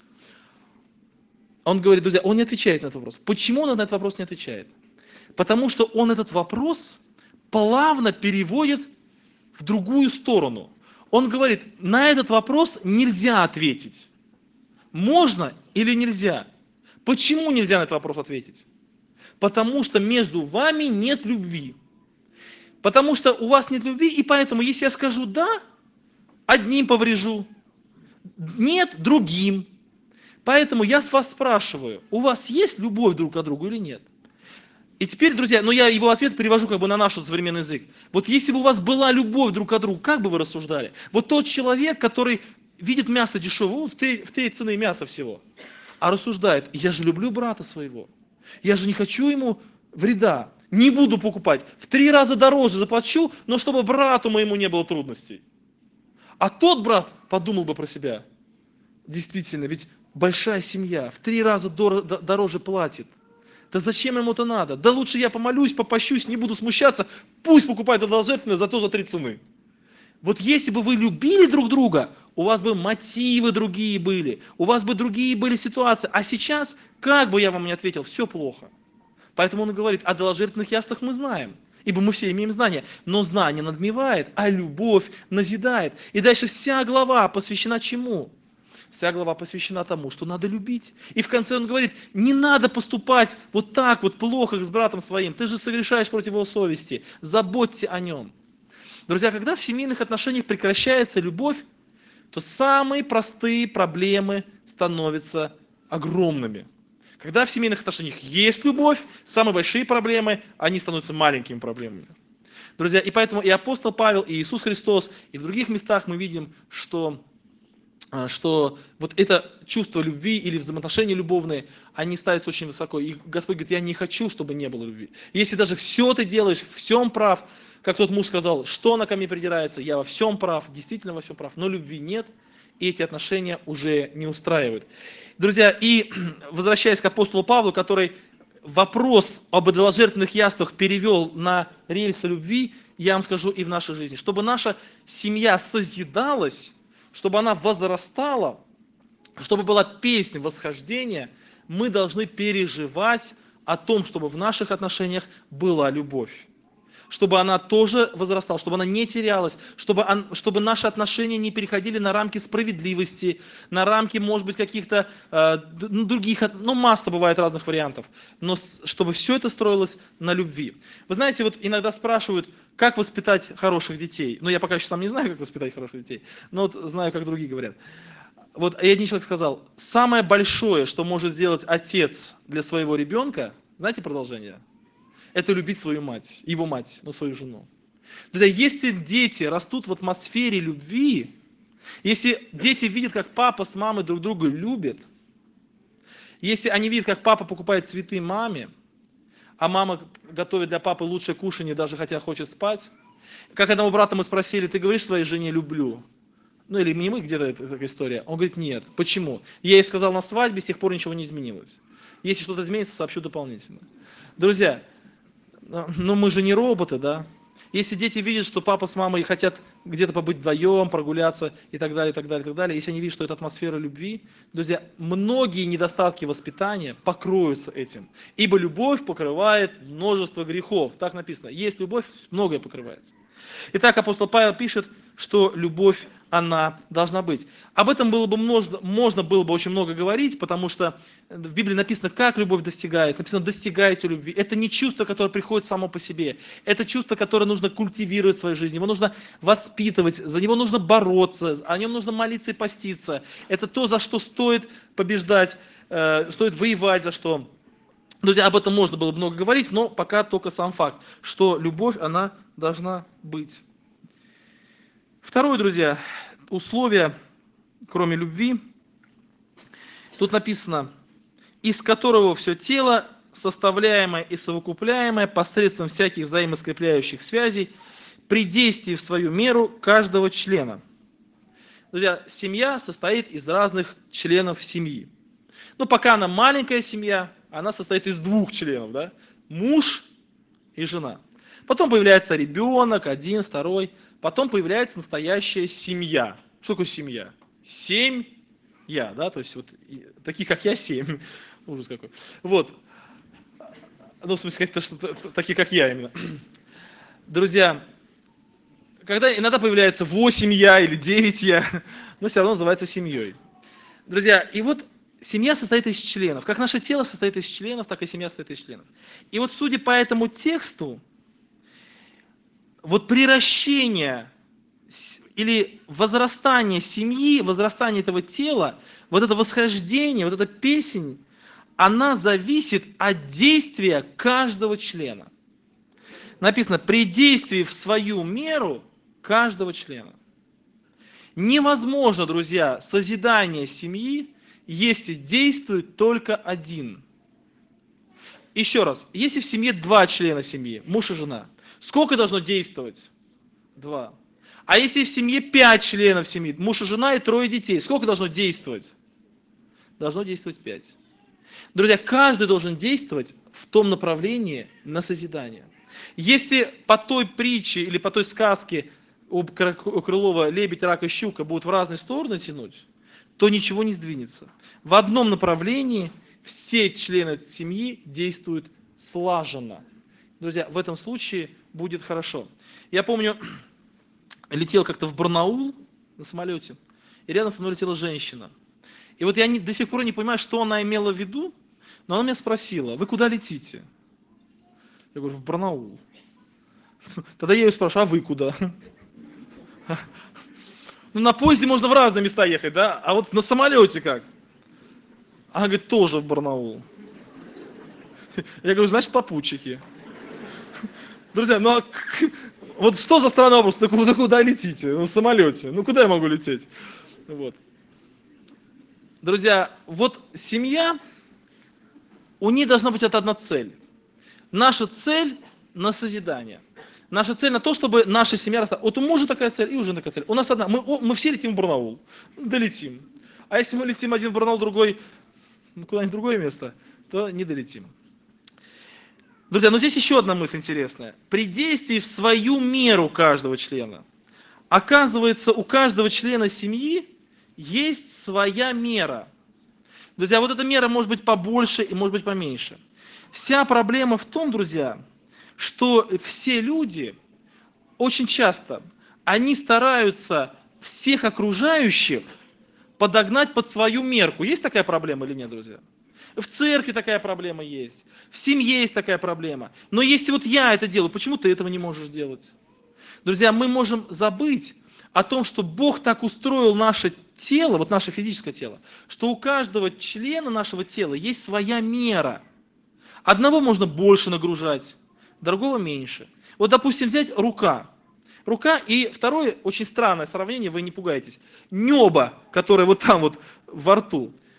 Он говорит, друзья, он не отвечает на этот вопрос. Почему он на этот вопрос не отвечает? Потому что он этот вопрос плавно переводит в другую сторону. Он говорит, на этот вопрос нельзя ответить. Можно или нельзя? Почему нельзя на этот вопрос ответить? Потому что между вами нет любви. Потому что у вас нет любви, и поэтому, если я скажу «да», одним поврежу, «нет» другим. Поэтому я с вас спрашиваю, у вас есть любовь друг к другу или нет? И теперь, друзья, я его ответ перевожу на наш современный язык. Вот если бы у вас была любовь друг к другу, как бы вы рассуждали? Вот тот человек, который видит мясо дешевое, в треть цены мяса всего, а рассуждает, я же люблю брата своего, я же не хочу ему вреда, не буду покупать, в 3 раза дороже заплачу, но чтобы брату моему не было трудностей. А тот брат подумал бы про себя, действительно, ведь большая семья, в 3 раза дороже платит. Да зачем ему это надо? Да лучше я помолюсь, попощусь, не буду смущаться, пусть покупает идоложертвенное, зато за 3 цены. Вот если бы вы любили друг друга, у вас бы мотивы другие были, у вас бы другие были ситуации. А сейчас, как бы я вам ни ответил, все плохо. Поэтому он и говорит, о идоложертвенных яствах мы знаем, ибо мы все имеем знания. Но знание надмевает, а любовь назидает. И дальше вся глава посвящена чему? Вся глава посвящена тому, что надо любить. И в конце он говорит, не надо поступать вот так вот плохо с братом своим. Ты же согрешаешь против его совести. Заботься о нем. Друзья, когда в семейных отношениях прекращается любовь, то самые простые проблемы становятся огромными. Когда в семейных отношениях есть любовь, самые большие проблемы, они становятся маленькими проблемами. Друзья, и поэтому и апостол Павел, и Иисус Христос, и в других местах мы видим, что вот это чувство любви или взаимоотношения любовные, они ставятся очень высоко. И Господь говорит, я не хочу, чтобы не было любви. Если даже все ты делаешь, в всем прав, как тот муж сказал, что она ко мне придирается, я во всем прав, действительно во всем прав, но любви нет, и эти отношения уже не устраивают. Друзья, и возвращаясь к апостолу Павлу, который вопрос об идоложертвенных яствах перевел на рельсы любви, я вам скажу и в нашей жизни, чтобы наша семья созидалась, чтобы она возрастала, чтобы была песня восхождения, мы должны переживать о том, чтобы в наших отношениях была любовь. Чтобы она тоже возрастала, чтобы она не терялась, чтобы наши отношения не переходили на рамки справедливости, на рамки, может быть, каких-то других, масса бывает разных вариантов, но чтобы все это строилось на любви. Вы знаете, вот иногда спрашивают, как воспитать хороших детей. Я пока еще сам не знаю, как воспитать хороших детей, но вот знаю, как другие говорят. Вот и один человек сказал, самое большое, что может сделать отец для своего ребенка, знаете продолжение? Это любить свою мать, его мать, свою жену. Друзья, если дети растут в атмосфере любви, если дети видят, как папа с мамой друг друга любят, Если они видят, как папа покупает цветы маме, а мама готовит для папы лучшее кушанье, даже хотя хочет спать. Как одного брата мы спросили: ты говоришь своей жене «люблю»? Ну или не мы, где-то это такая история. Он говорит: нет. Почему? Я ей сказал на свадьбе, с тех пор ничего не изменилось. Если что-то изменится, сообщу дополнительно. Друзья, ну мы же не роботы, да? Если дети видят, что папа с мамой хотят где-то побыть вдвоем, прогуляться и так далее, и так далее, и так далее, если они видят, что это атмосфера любви, друзья, многие недостатки воспитания покроются этим. Ибо любовь покрывает множество грехов. Так написано. Есть любовь, многое покрывается. Итак, апостол Павел пишет, что любовь, она должна быть. Об этом было бы можно было бы очень много говорить, потому что в Библии написано, как любовь достигается. Написано: достигайте любви. Это не чувство, которое приходит само по себе. Это чувство, которое нужно культивировать в своей жизни. Его нужно воспитывать, за него нужно бороться, о нем нужно молиться и поститься. Это то, за что стоит побеждать, стоит воевать, за что. Друзья, об этом можно было много говорить, но пока только сам факт, что любовь, она должна быть. Второе, друзья, условие, кроме любви, тут написано: из которого все тело, составляемое и совокупляемое посредством всяких взаимоскрепляющих связей, при действии в свою меру каждого члена. Друзья, семья состоит из разных членов семьи. Но пока она маленькая семья, она состоит из двух членов, да? Муж и жена. Потом появляется ребенок, один, второй. Потом появляется настоящая семья. Что такое семья? 7 я, да? То есть вот таких, как я, 7. Ужас какой. Вот. Ну, в смысле, такие, как я именно. Друзья, когда иногда появляется 8 я или 9 я, но все равно называется семьей. Друзья, и вот семья состоит из членов. Как наше тело состоит из членов, так и семья состоит из членов. И вот судя по этому тексту, вот приращение или возрастание семьи, возрастание этого тела, вот это восхождение, вот эта песнь, она зависит от действия каждого члена. Написано: при действии в свою меру каждого члена. Невозможно, друзья, созидание семьи, если действует только один. Еще раз, если в семье 2 члена семьи, муж и жена, сколько должно действовать? 2. А если в семье 5 членов семьи, муж и жена и 3 детей, сколько должно действовать? Должно действовать 5. Друзья, каждый должен действовать в том направлении на созидание. Если по той притче или по той сказке у Крылова лебедь, рак и щука будут в разные стороны тянуть, то ничего не сдвинется. В одном направлении все члены семьи действуют слаженно. Друзья, в этом случае будет хорошо. Я помню, летел как-то в Барнаул на самолете, и рядом со мной летела женщина. И вот я до сих пор не понимаю, что она имела в виду, но она меня спросила: вы куда летите? Я говорю: в Барнаул. Тогда я ее спрашиваю: а вы куда? Ну, на поезде можно в разные места ехать, да? А вот на самолете как? Она говорит: тоже в Барнаул. Я говорю: значит, попутчики. Друзья, ну вот что за странный вопрос? Вы куда летите? Ну, в самолете. Ну, куда я могу лететь? Вот. Друзья, вот семья, у нее должна быть одна цель. Наша цель на созидание. Наша цель на то, чтобы наша семья росла. Вот у мужа такая цель, и у жены такая цель. У нас одна. Мы все летим в Барнаул. Долетим. А если мы летим один в Барнаул, другой куда-нибудь в другое место, то не долетим. Друзья, но здесь еще одна мысль интересная. При действии в свою меру каждого члена. Оказывается, у каждого члена семьи есть своя мера. Друзья, вот эта мера может быть побольше и может быть поменьше. Вся проблема в том, друзья, что все люди очень часто, они стараются всех окружающих подогнать под свою мерку. Есть такая проблема или нет, друзья? В церкви такая проблема есть, в семье есть такая проблема. Но если вот я это делаю, почему ты этого не можешь делать? Друзья, мы можем забыть о том, что Бог так устроил наше тело, вот наше физическое тело, что у каждого члена нашего тела есть своя мера. Одного можно больше нагружать, другого меньше. Вот, допустим, взять рука. Рука и второе, очень странное сравнение, вы не пугайтесь. Небо, которое вот там вот во рту.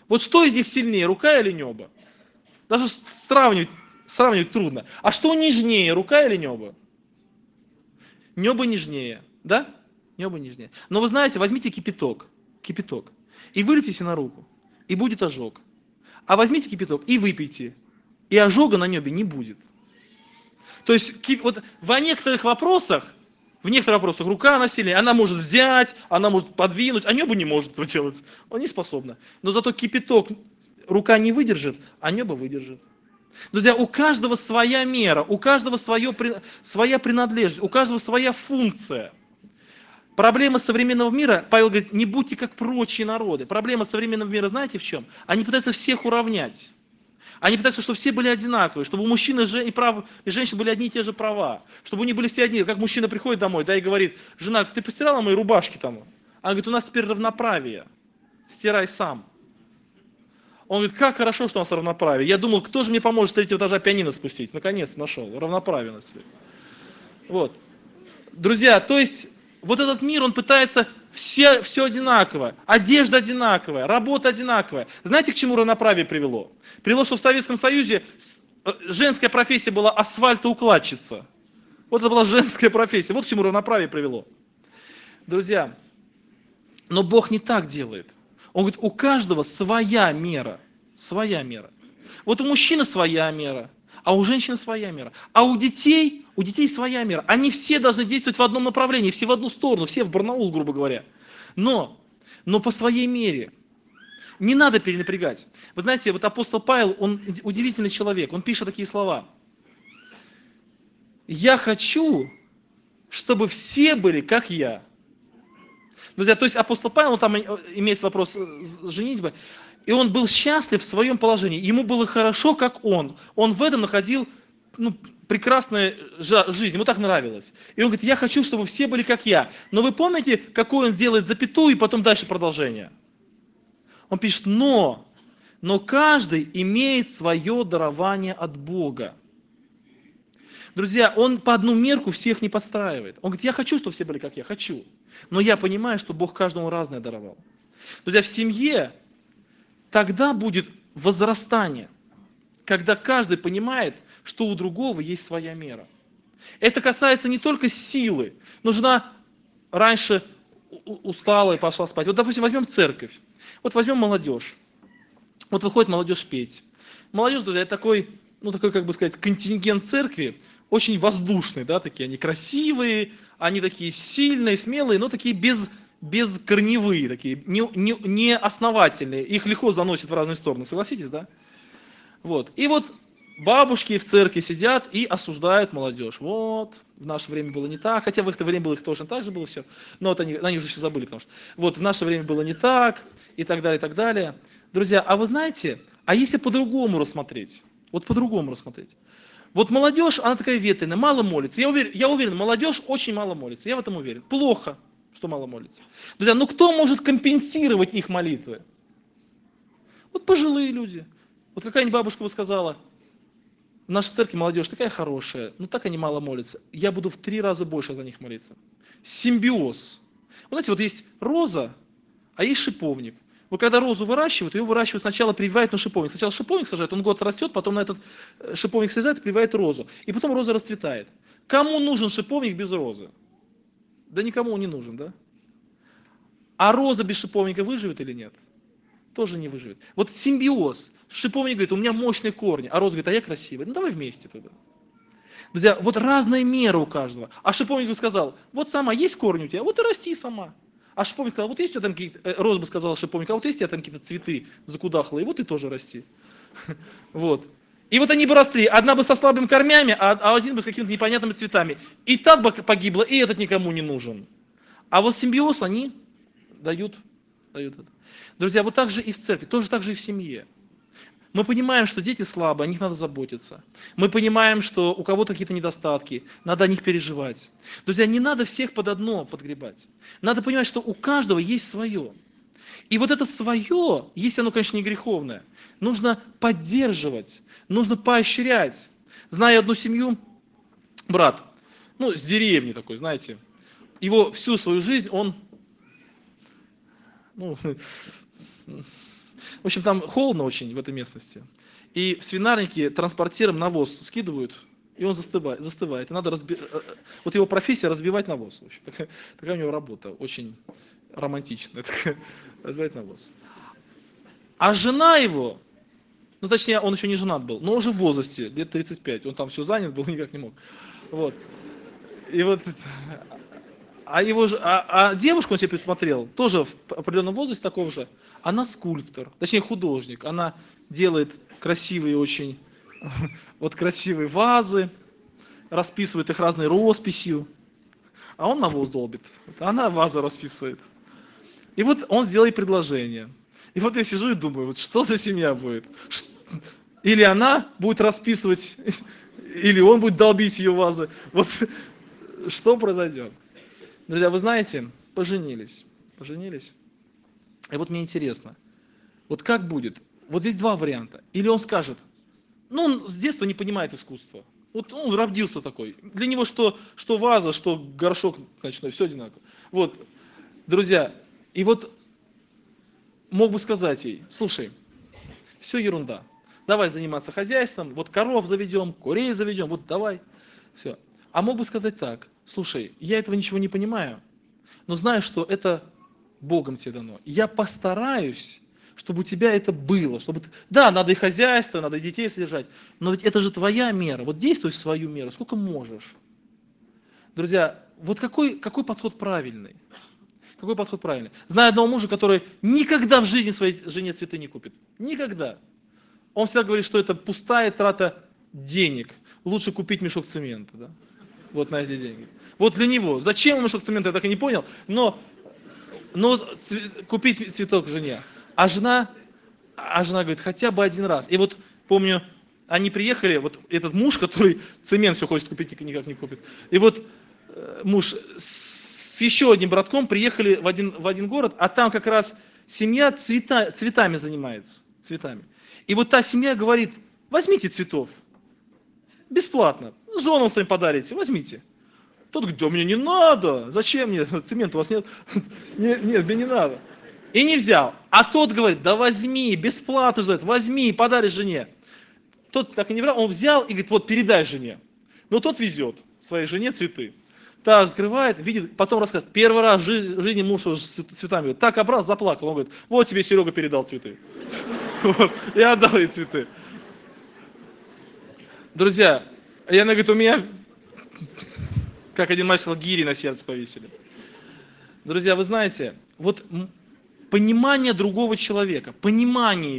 Вот что из них сильнее, рука или небо? Даже сравнивать трудно. А что нежнее, рука или небо? Небо нежнее, да? Небо нежнее. Но вы знаете, возьмите кипяток, и вылейте на руку, и будет ожог. А возьмите кипяток и выпейте, и ожога на небе не будет. То есть вот в некоторых вопросах рука она сильнее, она может взять, она может подвинуть, а небо не может этого делать, он не способна. Но зато кипяток рука не выдержит, а небо выдержит. Друзья, у каждого своя мера, у каждого своя принадлежность, у каждого своя функция. Проблема современного мира, Павел говорит, не будьте как прочие народы. Проблема современного мира, знаете в чем? Они пытаются всех уравнять. Они пытаются, чтобы все были одинаковые, чтобы у мужчин и женщин были одни и те же права, чтобы у них были все одни. Как мужчина приходит домой, да, и говорит, жена, ты постирала мои рубашки там? Она говорит, у нас теперь равноправие, стирай сам. Он говорит, как хорошо, что у нас равноправие. Я думал, кто же мне поможет с третьего этажа пианино спустить? Наконец-то нашел, равноправие на себе. Вот. Друзья, то есть вот этот мир, он пытается все одинаково, одежда одинаковая, работа одинаковая. Знаете, к чему равноправие привело? Привело, что в Советском Союзе женская профессия была асфальтоукладчица. Вот это была женская профессия. Вот к чему равноправие привело. Друзья, но Бог не так делает. Он говорит, у каждого своя мера. Своя мера. Вот у мужчины своя мера, а у женщины своя мера. А у детей своя мера. Они все должны действовать в одном направлении, все в одну сторону, все в Барнаул, грубо говоря. Но по своей мере. Не надо перенапрягать. Вы знаете, вот апостол Павел, он удивительный человек, он пишет такие слова. Я хочу, чтобы все были, как я. Друзья, то есть апостол Павел, он там имеет вопрос с женитьбой, и он был счастлив в своем положении, ему было хорошо, как он. Он в этом находил прекрасную жизнь, ему так нравилось. И он говорит, я хочу, чтобы все были, как я. Но вы помните, какой он делает запятую, и потом дальше продолжение? Он пишет, но каждый имеет свое дарование от Бога. Друзья, он по одну мерку всех не подстраивает. Он говорит, я хочу, чтобы все были, как я, хочу. Но я понимаю, что Бог каждому разное даровал. Друзья, в семье тогда будет возрастание, когда каждый понимает, что у другого есть своя мера. Это касается не только силы. Но жена раньше устала и пошла спать. Вот, допустим, возьмем церковь. Вот возьмем молодежь. Вот выходит молодежь петь. Молодежь, друзья, это такой, как бы сказать, контингент церкви, очень воздушный, да, такие, они красивые, они такие сильные, смелые, но такие безкорневые, такие, не основательные. Их легко заносит в разные стороны, согласитесь, да? Вот. И вот бабушки в церкви сидят и осуждают молодежь. Вот, в наше время было не так, хотя в это время было их тоже так же было все, но вот они уже все забыли, потому что вот в наше время было не так, и так далее, и так далее. Друзья, а вы знаете, а если по-другому рассмотреть? Вот по-другому рассмотреть. Вот молодежь, она такая ветреная, мало молится. Я уверен, молодежь очень мало молится, я в этом уверен. Плохо, что мало молится. Друзья, кто может компенсировать их молитвы? Вот пожилые люди. Вот какая-нибудь бабушка бы сказала, в нашей церкви молодежь такая хорошая, но так они мало молятся. Я буду в 3 раза больше за них молиться. Симбиоз. Вы знаете, вот есть роза, а есть шиповник. Вот когда розу выращивают, ее выращивают сначала, прививают на шиповник. Сначала шиповник сажают, он год растет, потом на этот шиповник срезают и прививают розу. И потом роза расцветает. Кому нужен шиповник без розы? Да никому он не нужен, да? А роза без шиповника выживет или нет? Тоже не выживет. Вот симбиоз. Шиповник говорит, у меня мощные корни, а роза говорит, а я красивый. Ну давай вместе тогда. Друзья, вот разная мера у каждого. А шиповник бы сказал, вот сама есть корни у тебя, вот и расти сама. А шиповник сказал, вот есть у тебя там какие-то, роза бы сказала шиповник, а вот есть у тебя там какие-то цветы закудахлые, вот и тоже расти. Вот. И вот они бы росли, одна бы со слабыми корнями, а один бы с какими-то непонятными цветами. И та бы погибла, и этот никому не нужен. А вот симбиоз они дают это. Друзья, вот так же и в церкви, тоже так же и в семье. Мы понимаем, что дети слабые, о них надо заботиться. Мы понимаем, что у кого-то какие-то недостатки, надо о них переживать. Друзья, не надо всех под одно подгребать. Надо понимать, что у каждого есть свое. И вот это свое, если оно, конечно, не греховное, нужно поддерживать, нужно поощрять. Знаю одну семью, брат, с деревни такой, знаете, его всю свою жизнь он, В общем, там холодно очень в этой местности. И в свинарнике транспортиром навоз скидывают, и он застывает. И надо вот его профессия разбивать навоз. В общем, такая у него работа, очень романтичная, разбивать навоз. А жена его, ну точнее, он еще не женат был, но уже в возрасте, лет 35, он там все занят был, никак не мог. Вот. И вот, а девушку он себе присмотрел, тоже в определенном возрасте такого же, она скульптор, точнее художник, она делает красивые очень, вот красивые вазы, расписывает их разной росписью, а он навоз долбит, она вазы расписывает. И вот он сделал ей предложение. И вот я сижу и думаю, вот что за семья будет? Или она будет расписывать, или он будет долбить ее вазы. Вот что произойдет? Друзья, вы знаете, поженились. И вот мне интересно, вот как будет? Вот здесь два варианта. Или он скажет, ну он с детства не понимает искусства. Вот он родился такой. Для него что ваза, что горшок ночной, все одинаково. Вот, друзья, и вот мог бы сказать ей, слушай, все ерунда, давай заниматься хозяйством, вот коров заведем, курей заведем, вот давай, все. А мог бы сказать так, слушай, я этого ничего не понимаю, но знаю, что это Богом тебе дано. Я постараюсь, чтобы у тебя это было, чтобы да, надо и хозяйство, надо и детей содержать, но ведь это же твоя мера, вот действуй в свою меру, сколько можешь. Друзья, вот какой подход правильный? Какой подход правильный? Знаю одного мужа, который никогда в жизни своей жене цветы не купит. Никогда. Он всегда говорит, что это пустая трата денег. Лучше купить мешок цемента. Да? Вот на эти деньги. Вот для него. Зачем мешок цемента, я так и не понял. Но купить цветок жене. А жена говорит, хотя бы один раз. И вот помню, они приехали, вот этот муж, который цемент все хочет купить, никак не купит. И вот муж с еще одним братком приехали в один город, а там как раз семья цветами занимается. Цветами. И вот та семья говорит, возьмите цветов. Бесплатно. Женам своим подарите, возьмите. Тот говорит, да мне не надо. Зачем мне? Цемента у вас нет? Нет, мне не надо. И не взял. А тот говорит, да возьми, бесплатно же, возьми, подаришь жене. Тот так и не брал, он взял и говорит, вот передай жене. Но тот везет своей жене цветы. Та открывает, видит, потом рассказывает, первый раз в жизни муж с цветами, так образ, заплакал, он говорит, вот тебе Серега передал цветы. Я отдал ей цветы. Друзья, она говорит, у меня, как один мальчик сказал, гири на сердце повесили. Друзья, вы знаете, вот понимание другого человека, понимание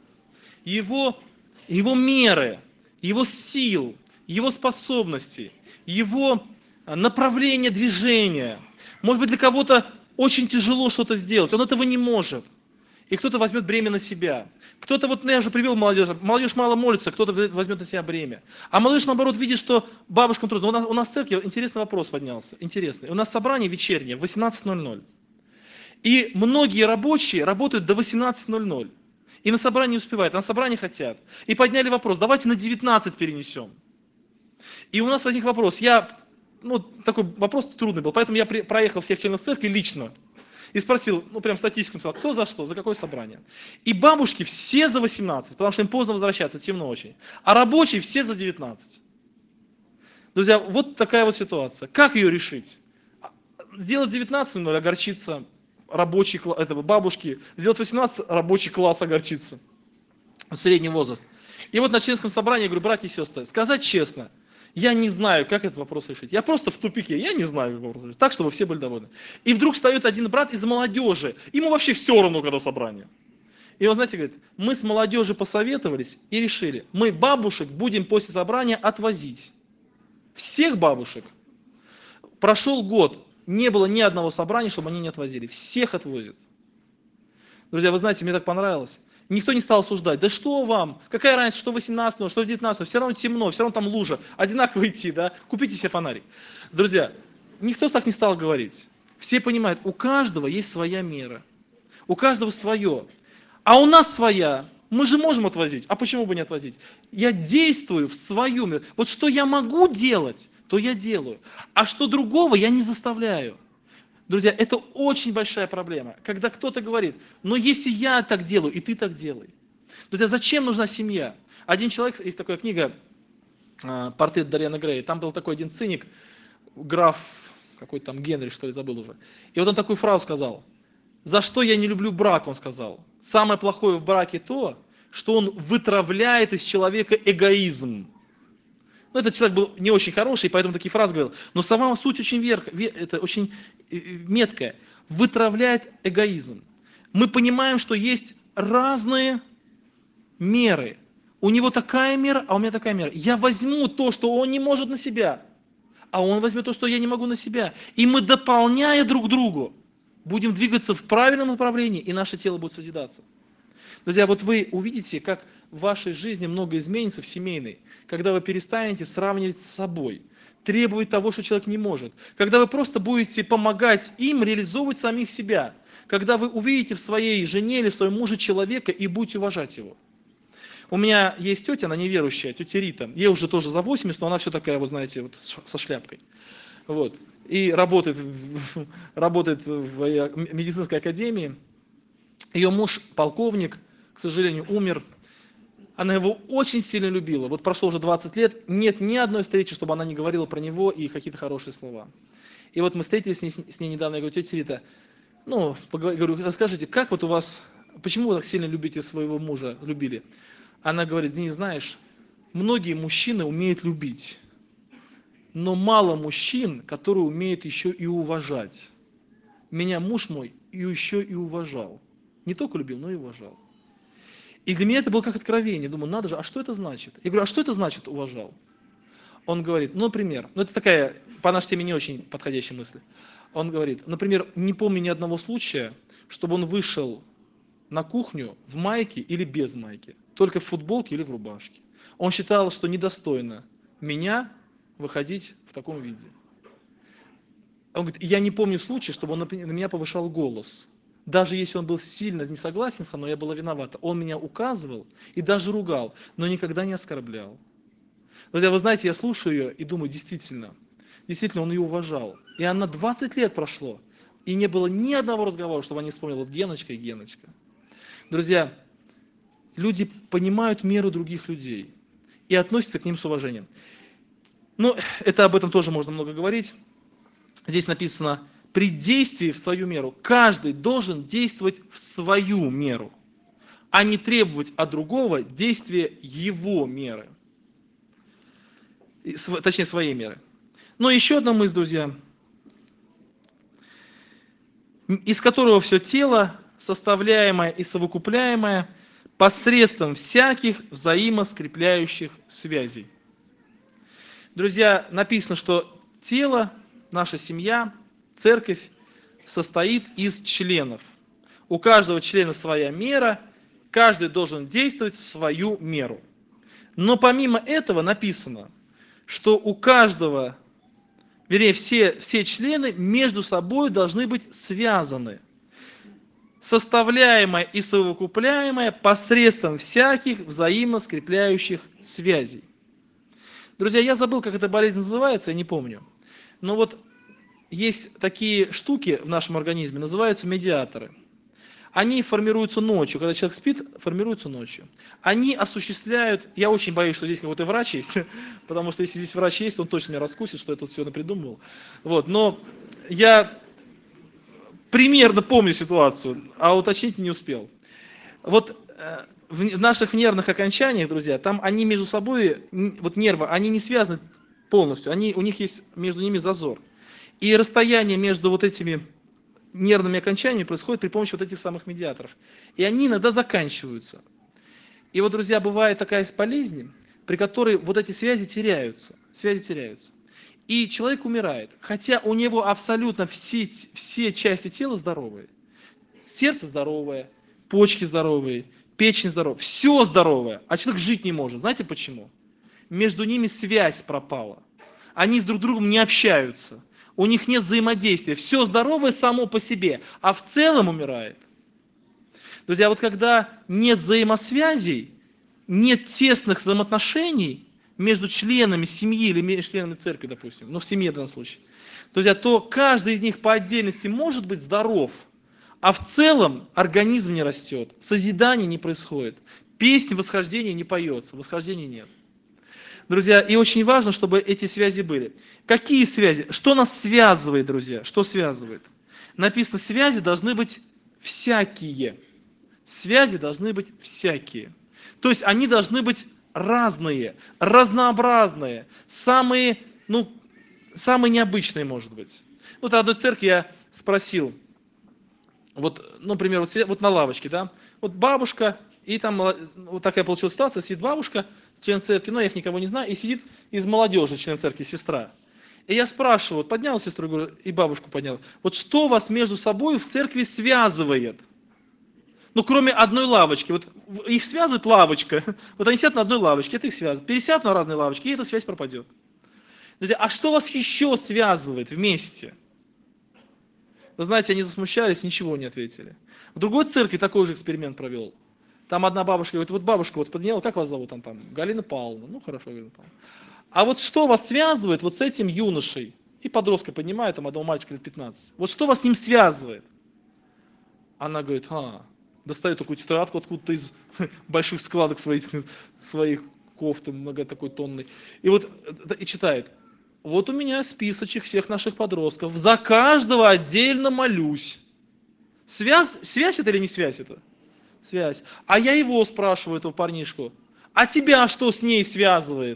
его меры, его сил, его способностей, его направление движения. Может быть, для кого-то очень тяжело что-то сделать, он этого не может. И кто-то возьмет бремя на себя. Кто-то, вот я уже привел молодежь мало молится, кто-то возьмет на себя бремя. А молодежь, наоборот, видит, что бабушкам трудно. У нас в церкви интересный вопрос поднялся, интересный. У нас собрание вечернее в 18:00. И многие рабочие работают до 18:00. И на собрание не успевают, а на собрание хотят. И подняли вопрос, давайте на 19 перенесем. И у нас возник вопрос, такой вопрос трудный был, поэтому я проехал всех членов церкви лично. И спросил, прям статистику написал, кто за что, за какое собрание. И бабушки все за 18, потому что им поздно возвращаться, темно очень. А рабочие все за 19. Друзья, вот такая вот ситуация. Как ее решить? Сделать 19:00, огорчиться рабочий класс, бабушки. Сделать 18, рабочий класс огорчится. Средний возраст. И вот на членском собрании я говорю, братья и сестры, сказать честно, я не знаю, как этот вопрос решить. Я просто в тупике, я не знаю, как вопрос решить. Так, чтобы все были довольны. И вдруг встает один брат из молодежи. Ему вообще все равно, когда собрание. И он, знаете, говорит, мы с молодежью посоветовались и решили, мы бабушек будем после собрания отвозить. Всех бабушек. Прошел год, не было ни одного собрания, чтобы они не отвозили. Всех отвозят. Друзья, вы знаете, мне так понравилось. Никто не стал осуждать. Да что вам? Какая разница, что 18, что 19, все равно темно, все равно там лужа. Одинаково идти, да? Купите себе фонарик. Друзья, никто так не стал говорить. Все понимают, у каждого есть своя мера. У каждого свое. А у нас своя. Мы же можем отвозить. А почему бы не отвозить? Я действую в свою меру. Вот что я могу делать, то я делаю. А что другого я не заставляю. Друзья, это очень большая проблема, когда кто-то говорит, но если я так делаю, и ты так делай. Друзья, зачем нужна семья? Один человек, есть такая книга «Портрет Дориана Грея», там был такой один циник, граф, какой-то там Генри, что ли, забыл уже. И вот он такую фразу сказал: «За что я не люблю брак?» он сказал. «Самое плохое в браке то, что он вытравляет из человека эгоизм». Ну, этот человек был не очень хороший, поэтому такие фразы говорил. Но сама суть очень это очень меткая. Вытравляет эгоизм. Мы понимаем, что есть разные меры. У него такая мера, а у меня такая мера. Я возьму то, что он не может на себя, а он возьмет то, что я не могу на себя. И мы, дополняя друг другу, будем двигаться в правильном направлении, и наше тело будет созидаться. Друзья, вот вы увидите, как в вашей жизни много изменится в семейной, когда вы перестанете сравнивать с собой, требовать того, что человек не может, когда вы просто будете помогать им реализовывать самих себя, когда вы увидите в своей жене или в своем муже человека и будете уважать его. У меня есть тетя, она неверующая, тетя Рита, ей уже тоже за 80, но она все такая, вот знаете, вот со шляпкой. Вот. И работает в медицинской академии. Ее муж полковник, к сожалению, умер. Она его очень сильно любила. Вот прошло уже 20 лет, нет ни одной встречи, чтобы она не говорила про него и какие-то хорошие слова. И вот мы встретились с ней недавно, я говорю: тетя Рита, говорю, расскажите, как вот у вас, почему вы так сильно любите своего мужа, любили? Она говорит: Денис, знаешь, многие мужчины умеют любить, но мало мужчин, которые умеют еще и уважать. Меня муж мой еще и уважал. Не только любил, но и уважал. И для меня это было как откровение. Думаю, надо же, а что это значит? Я говорю, а что это значит уважал? Он говорит, например, это такая, по нашей теме не очень подходящая мысль. Он говорит, например, не помню ни одного случая, чтобы он вышел на кухню в майке или без майки, только в футболке или в рубашке. Он считал, что недостойно меня выходить в таком виде. Он говорит, я не помню случая, чтобы он на меня повышал голос. Даже если он был сильно не согласен со мной, я была виновата. Он меня указывал и даже ругал, но никогда не оскорблял. Друзья, вы знаете, я слушаю ее и думаю, действительно, он ее уважал. И она 20 лет прошло, и не было ни одного разговора, чтобы они вспомнили, вот Геночка и Геночка. Друзья, люди понимают меру других людей и относятся к ним с уважением. Об этом тоже можно много говорить. Здесь написано, при действии в свою меру. Каждый должен действовать в свою меру, а не требовать от другого действия его меры. Точнее, своей меры. Но еще одна мысль, друзья, из которого все тело, составляемое и совокупляемое, посредством всяких взаимоскрепляющих связей. Друзья, написано, что тело, наша семья, церковь состоит из членов. У каждого члена своя мера, каждый должен действовать в свою меру. Но помимо этого написано, что у каждого, вернее, все члены между собой должны быть связаны, составляемое и совокупляемое посредством всяких взаимоскрепляющих связей. Друзья, я забыл, как эта болезнь называется, я не помню. Но вот есть такие штуки в нашем организме, называются медиаторы. Они формируются ночью, когда человек спит, формируются ночью. Они осуществляют, я очень боюсь, что здесь какой-то врач есть, потому что если здесь врач есть, он точно меня раскусит, что я тут все напридумывал. Но я примерно помню ситуацию, а уточнить не успел. В наших нервных окончаниях, друзья, там они между собой, нервы, они не связаны полностью, у них есть между ними зазор. И расстояние между этими нервными окончаниями происходит при помощи этих самых медиаторов. И они иногда заканчиваются. И друзья, бывает такая болезнь, при которой эти связи теряются. И человек умирает, хотя у него абсолютно все части тела здоровые. Сердце здоровое, почки здоровые, печень здоровая, все здоровое, а человек жить не может. Знаете почему? Между ними связь пропала. Они с друг другом не общаются. У них нет взаимодействия. Все здоровое само по себе, а в целом умирает. Друзья, когда нет взаимосвязей, нет тесных взаимоотношений между членами семьи или между членами церкви, допустим, в семье в данном случае, друзья, то каждый из них по отдельности может быть здоров, а в целом организм не растет, созидание не происходит, песня восхождения не поется, восхождения нет. Друзья, и очень важно, чтобы эти связи были. Какие связи? Что нас связывает, друзья? Что связывает? Написано, связи должны быть всякие. Связи должны быть всякие. То есть они должны быть разные, разнообразные, самые необычные, может быть. Вот в одной церкви я спросил, например, вот на лавочке, да, вот бабушка, и там вот такая получилась ситуация, сидит бабушка, член церкви, я их никого не знаю, и сидит из молодежи член церкви, сестра. И я спрашиваю, поднял сестру, говорю, и бабушку поднял, вот что вас между собой в церкви связывает? Кроме одной лавочки, вот их связывает лавочка, вот они сидят на одной лавочке, это их связывает, пересядут на разные лавочки, и эта связь пропадет. Друзья, а что вас еще связывает вместе? Вы знаете, они засмущались, ничего не ответили. В другой церкви такой же эксперимент провел. Там одна бабушка говорит, вот бабушка подняла, как вас зовут? Там Галина Павловна. Хорошо, Галина Павловна. А вот что вас связывает вот с этим юношей? И подростка поднимает, там одного мальчика лет 15. Вот что вас с ним связывает? Она говорит, достает такую тетрадку откуда-то из больших складок своих кофты, такой тонной. И читает. Вот у меня списочек всех наших подростков. За каждого отдельно молюсь. Связь это или не связь это? Связь. А я его спрашиваю, этого парнишку. А тебя что с ней связывает?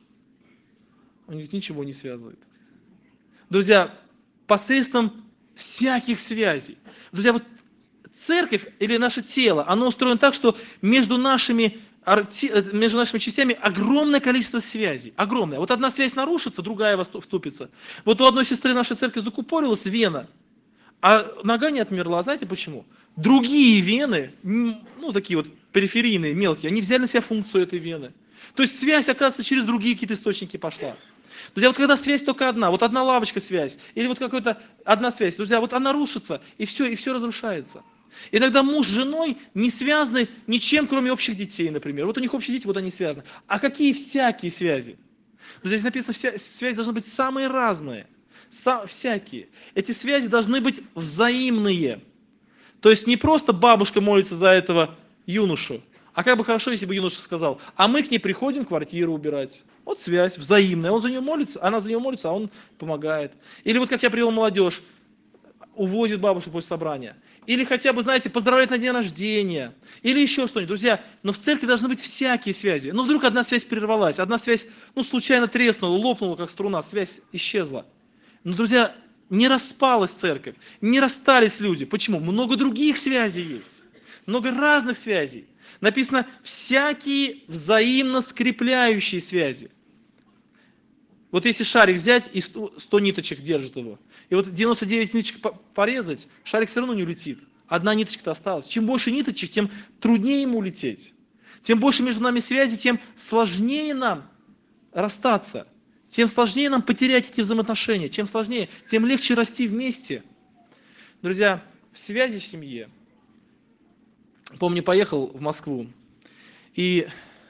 Он говорит, ничего не связывает. Друзья, посредством всяких связей. Друзья, вот церковь или наше тело, оно устроено так, что между нашими частями огромное количество связей. Огромное. Вот одна связь нарушится, другая вступится. Вот у одной сестры нашей церкви закупорилась вена, а нога не отмерла. Знаете почему? Другие вены, такие вот периферийные, мелкие, они взяли на себя функцию этой вены. То есть связь, оказывается, через другие какие-то источники пошла. Друзья, вот когда связь только одна, вот одна лавочка связь, или вот какая-то одна связь, друзья, вот она рушится, и все разрушается. Иногда муж с женой не связаны ничем, кроме общих детей, например. Вот у них общие дети, вот они связаны. А какие всякие связи? Здесь написано, связи должны быть самые разные. Всякие. Эти связи должны быть взаимные. То есть не просто бабушка молится за этого юношу, а как бы хорошо, если бы юноша сказал, а мы к ней приходим квартиру убирать. Вот связь взаимная. Он за нее молится, она за нее молится, а он помогает. Или вот как я привел молодежь, увозит бабушку после собрания. Или хотя бы, знаете, поздравляет на день рождения. Или еще что-нибудь. Друзья, но в церкви должны быть всякие связи. Но вдруг одна связь прервалась, одна связь, случайно треснула, лопнула, как струна, связь исчезла. Но, друзья, не распалась церковь, не расстались люди. Почему? Много других связей есть. Много разных связей. Написано, всякие взаимно скрепляющие связи. Вот если шарик взять и 100 ниточек держит его, и вот 99 ниточек порезать, шарик все равно не улетит. Одна ниточка-то осталась. Чем больше ниточек, тем труднее ему улететь. Тем больше между нами связи, тем сложнее нам расстаться. Тем сложнее нам потерять эти взаимоотношения. Чем сложнее, тем легче расти вместе. Друзья, в связи в семье. Помню, поехал в Москву и,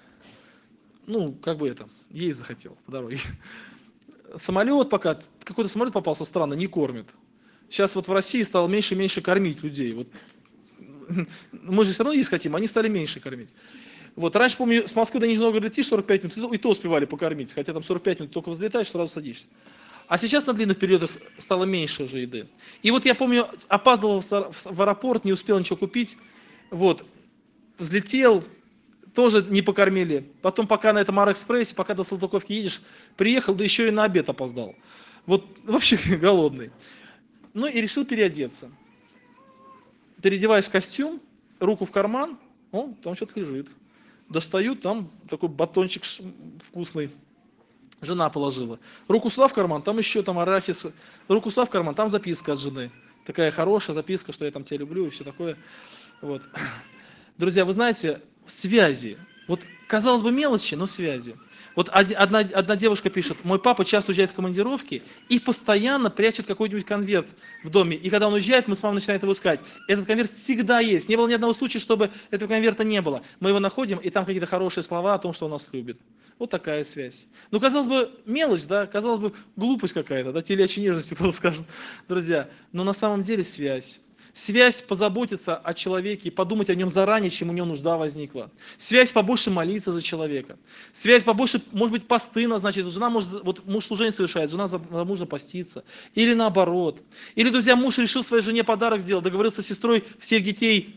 есть захотел по дороге. Самолет пока, какой-то самолет попался странно, не кормит. Сейчас вот в России стало меньше и меньше кормить людей. Вот. Мы же все равно есть хотим, они стали меньше кормить. Вот, раньше, помню, с Москвы до Нижнего Новгорода летишь 45 минут, и то успевали покормить, хотя там 45 минут только взлетаешь, сразу садишься. А сейчас на длинных периодах стало меньше уже еды. И вот я помню, опаздывал в аэропорт, не успел ничего купить, вот, взлетел, тоже не покормили. Потом, пока на этом Аэроэкспрессе, пока до Салтыковки едешь, приехал, да еще и на обед опоздал. Вот вообще голодный. И решил переодеться. Переодеваюсь в костюм, руку в карман, там что-то лежит. Достаю, там такой батончик вкусный. Жена положила. Руку сюда в карман, там еще там арахис. Руку сюда в карман, там записка от жены. Такая хорошая записка, что я там тебя люблю и все такое. Вот. Друзья, вы знаете, связи. Вот, казалось бы, мелочи, но связи. Вот одна девушка пишет: мой папа часто уезжает в командировки и постоянно прячет какой-нибудь конверт в доме. И когда он уезжает, мы с мамой начинаем его искать. Этот конверт всегда есть. Не было ни одного случая, чтобы этого конверта не было. Мы его находим, и там какие-то хорошие слова о том, что он нас любит. Вот такая связь. Ну, казалось бы, мелочь, да, казалось бы, глупость какая-то, да, телячьей нежности, кто-то скажет, друзья. Но на самом деле связь. Связь позаботиться о человеке и подумать о нем заранее, чем у него нужда возникла. Связь побольше молиться за человека. Связь побольше, может быть, посты назначить. Жена может, вот муж служение совершает, жена за мужа постится. Или наоборот. Или, друзья, муж решил своей жене подарок сделать, договорился с сестрой всех детей.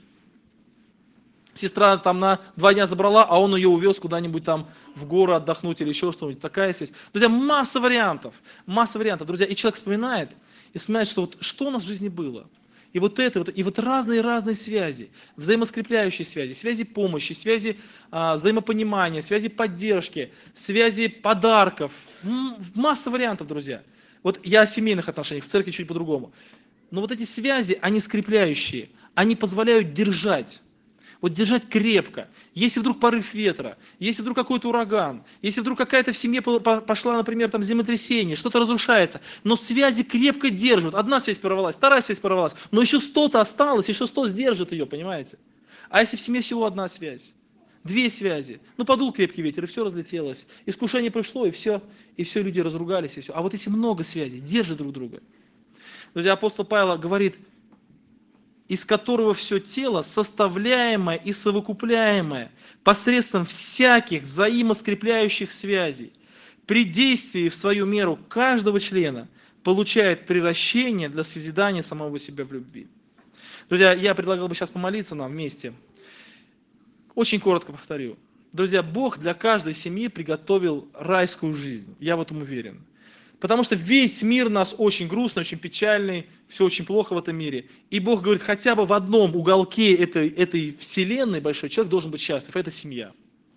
Сестра там на 2 дня забрала, а он ее увез куда-нибудь там в горы отдохнуть или еще что-нибудь. Такая связь. Друзья, масса вариантов. Масса вариантов. Друзья, и человек вспоминает, что вот что у нас в жизни было. И вот разные связи, взаимоскрепляющие связи, связи помощи, связи взаимопонимания, связи поддержки, связи подарков. Масса вариантов, друзья. Вот я о семейных отношениях, в церкви чуть по-другому. Но вот эти связи, они скрепляющие, они позволяют держать. Вот держать крепко. Если вдруг порыв ветра, если вдруг какой-то ураган, если вдруг какая-то в семье пошла, например, там землетрясение, что-то разрушается, но связи крепко держат. Одна связь порвалась, вторая связь порвалась, но еще 100-то осталось, еще 100 сдержит ее, понимаете? А если в семье всего одна связь, 2 связи, ну подул крепкий ветер, и все разлетелось, искушение пришло, и все люди разругались, и все. А вот если много связей, держат друг друга. Друзья, апостол Павел говорит: из которого все тело, составляемое и совокупляемое посредством всяких взаимоскрепляющих связей, при действии в свою меру каждого члена получает приращение для созидания самого себя в любви. Друзья, я предлагал бы сейчас помолиться нам вместе. Очень коротко повторю. Друзья, Бог для каждой семьи приготовил райскую жизнь. Я в этом уверен. Потому что весь мир у нас очень грустный, очень печальный, все очень плохо в этом мире. И Бог говорит, хотя бы в одном уголке этой вселенной большой человек должен быть счастлив, это семья.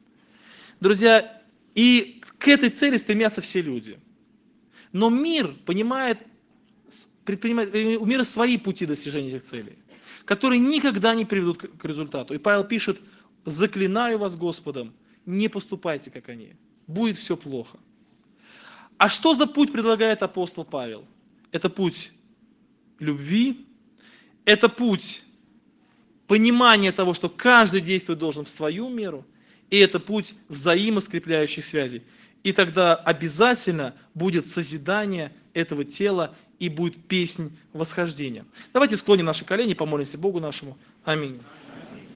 Друзья, и к этой цели стремятся все люди. Но мир предпринимает у мира свои пути достижения этих целей, которые никогда не приведут к результату. И Павел пишет: заклинаю вас Господом, не поступайте, как они. Будет все плохо. А что за путь предлагает апостол Павел? Это путь любви, это путь понимания того, что каждый действовать должен в свою меру, и это путь взаимоскрепляющих связей. И тогда обязательно будет созидание этого тела и будет песнь восхождения. Давайте склоним наши колени, помолимся Богу нашему. Аминь.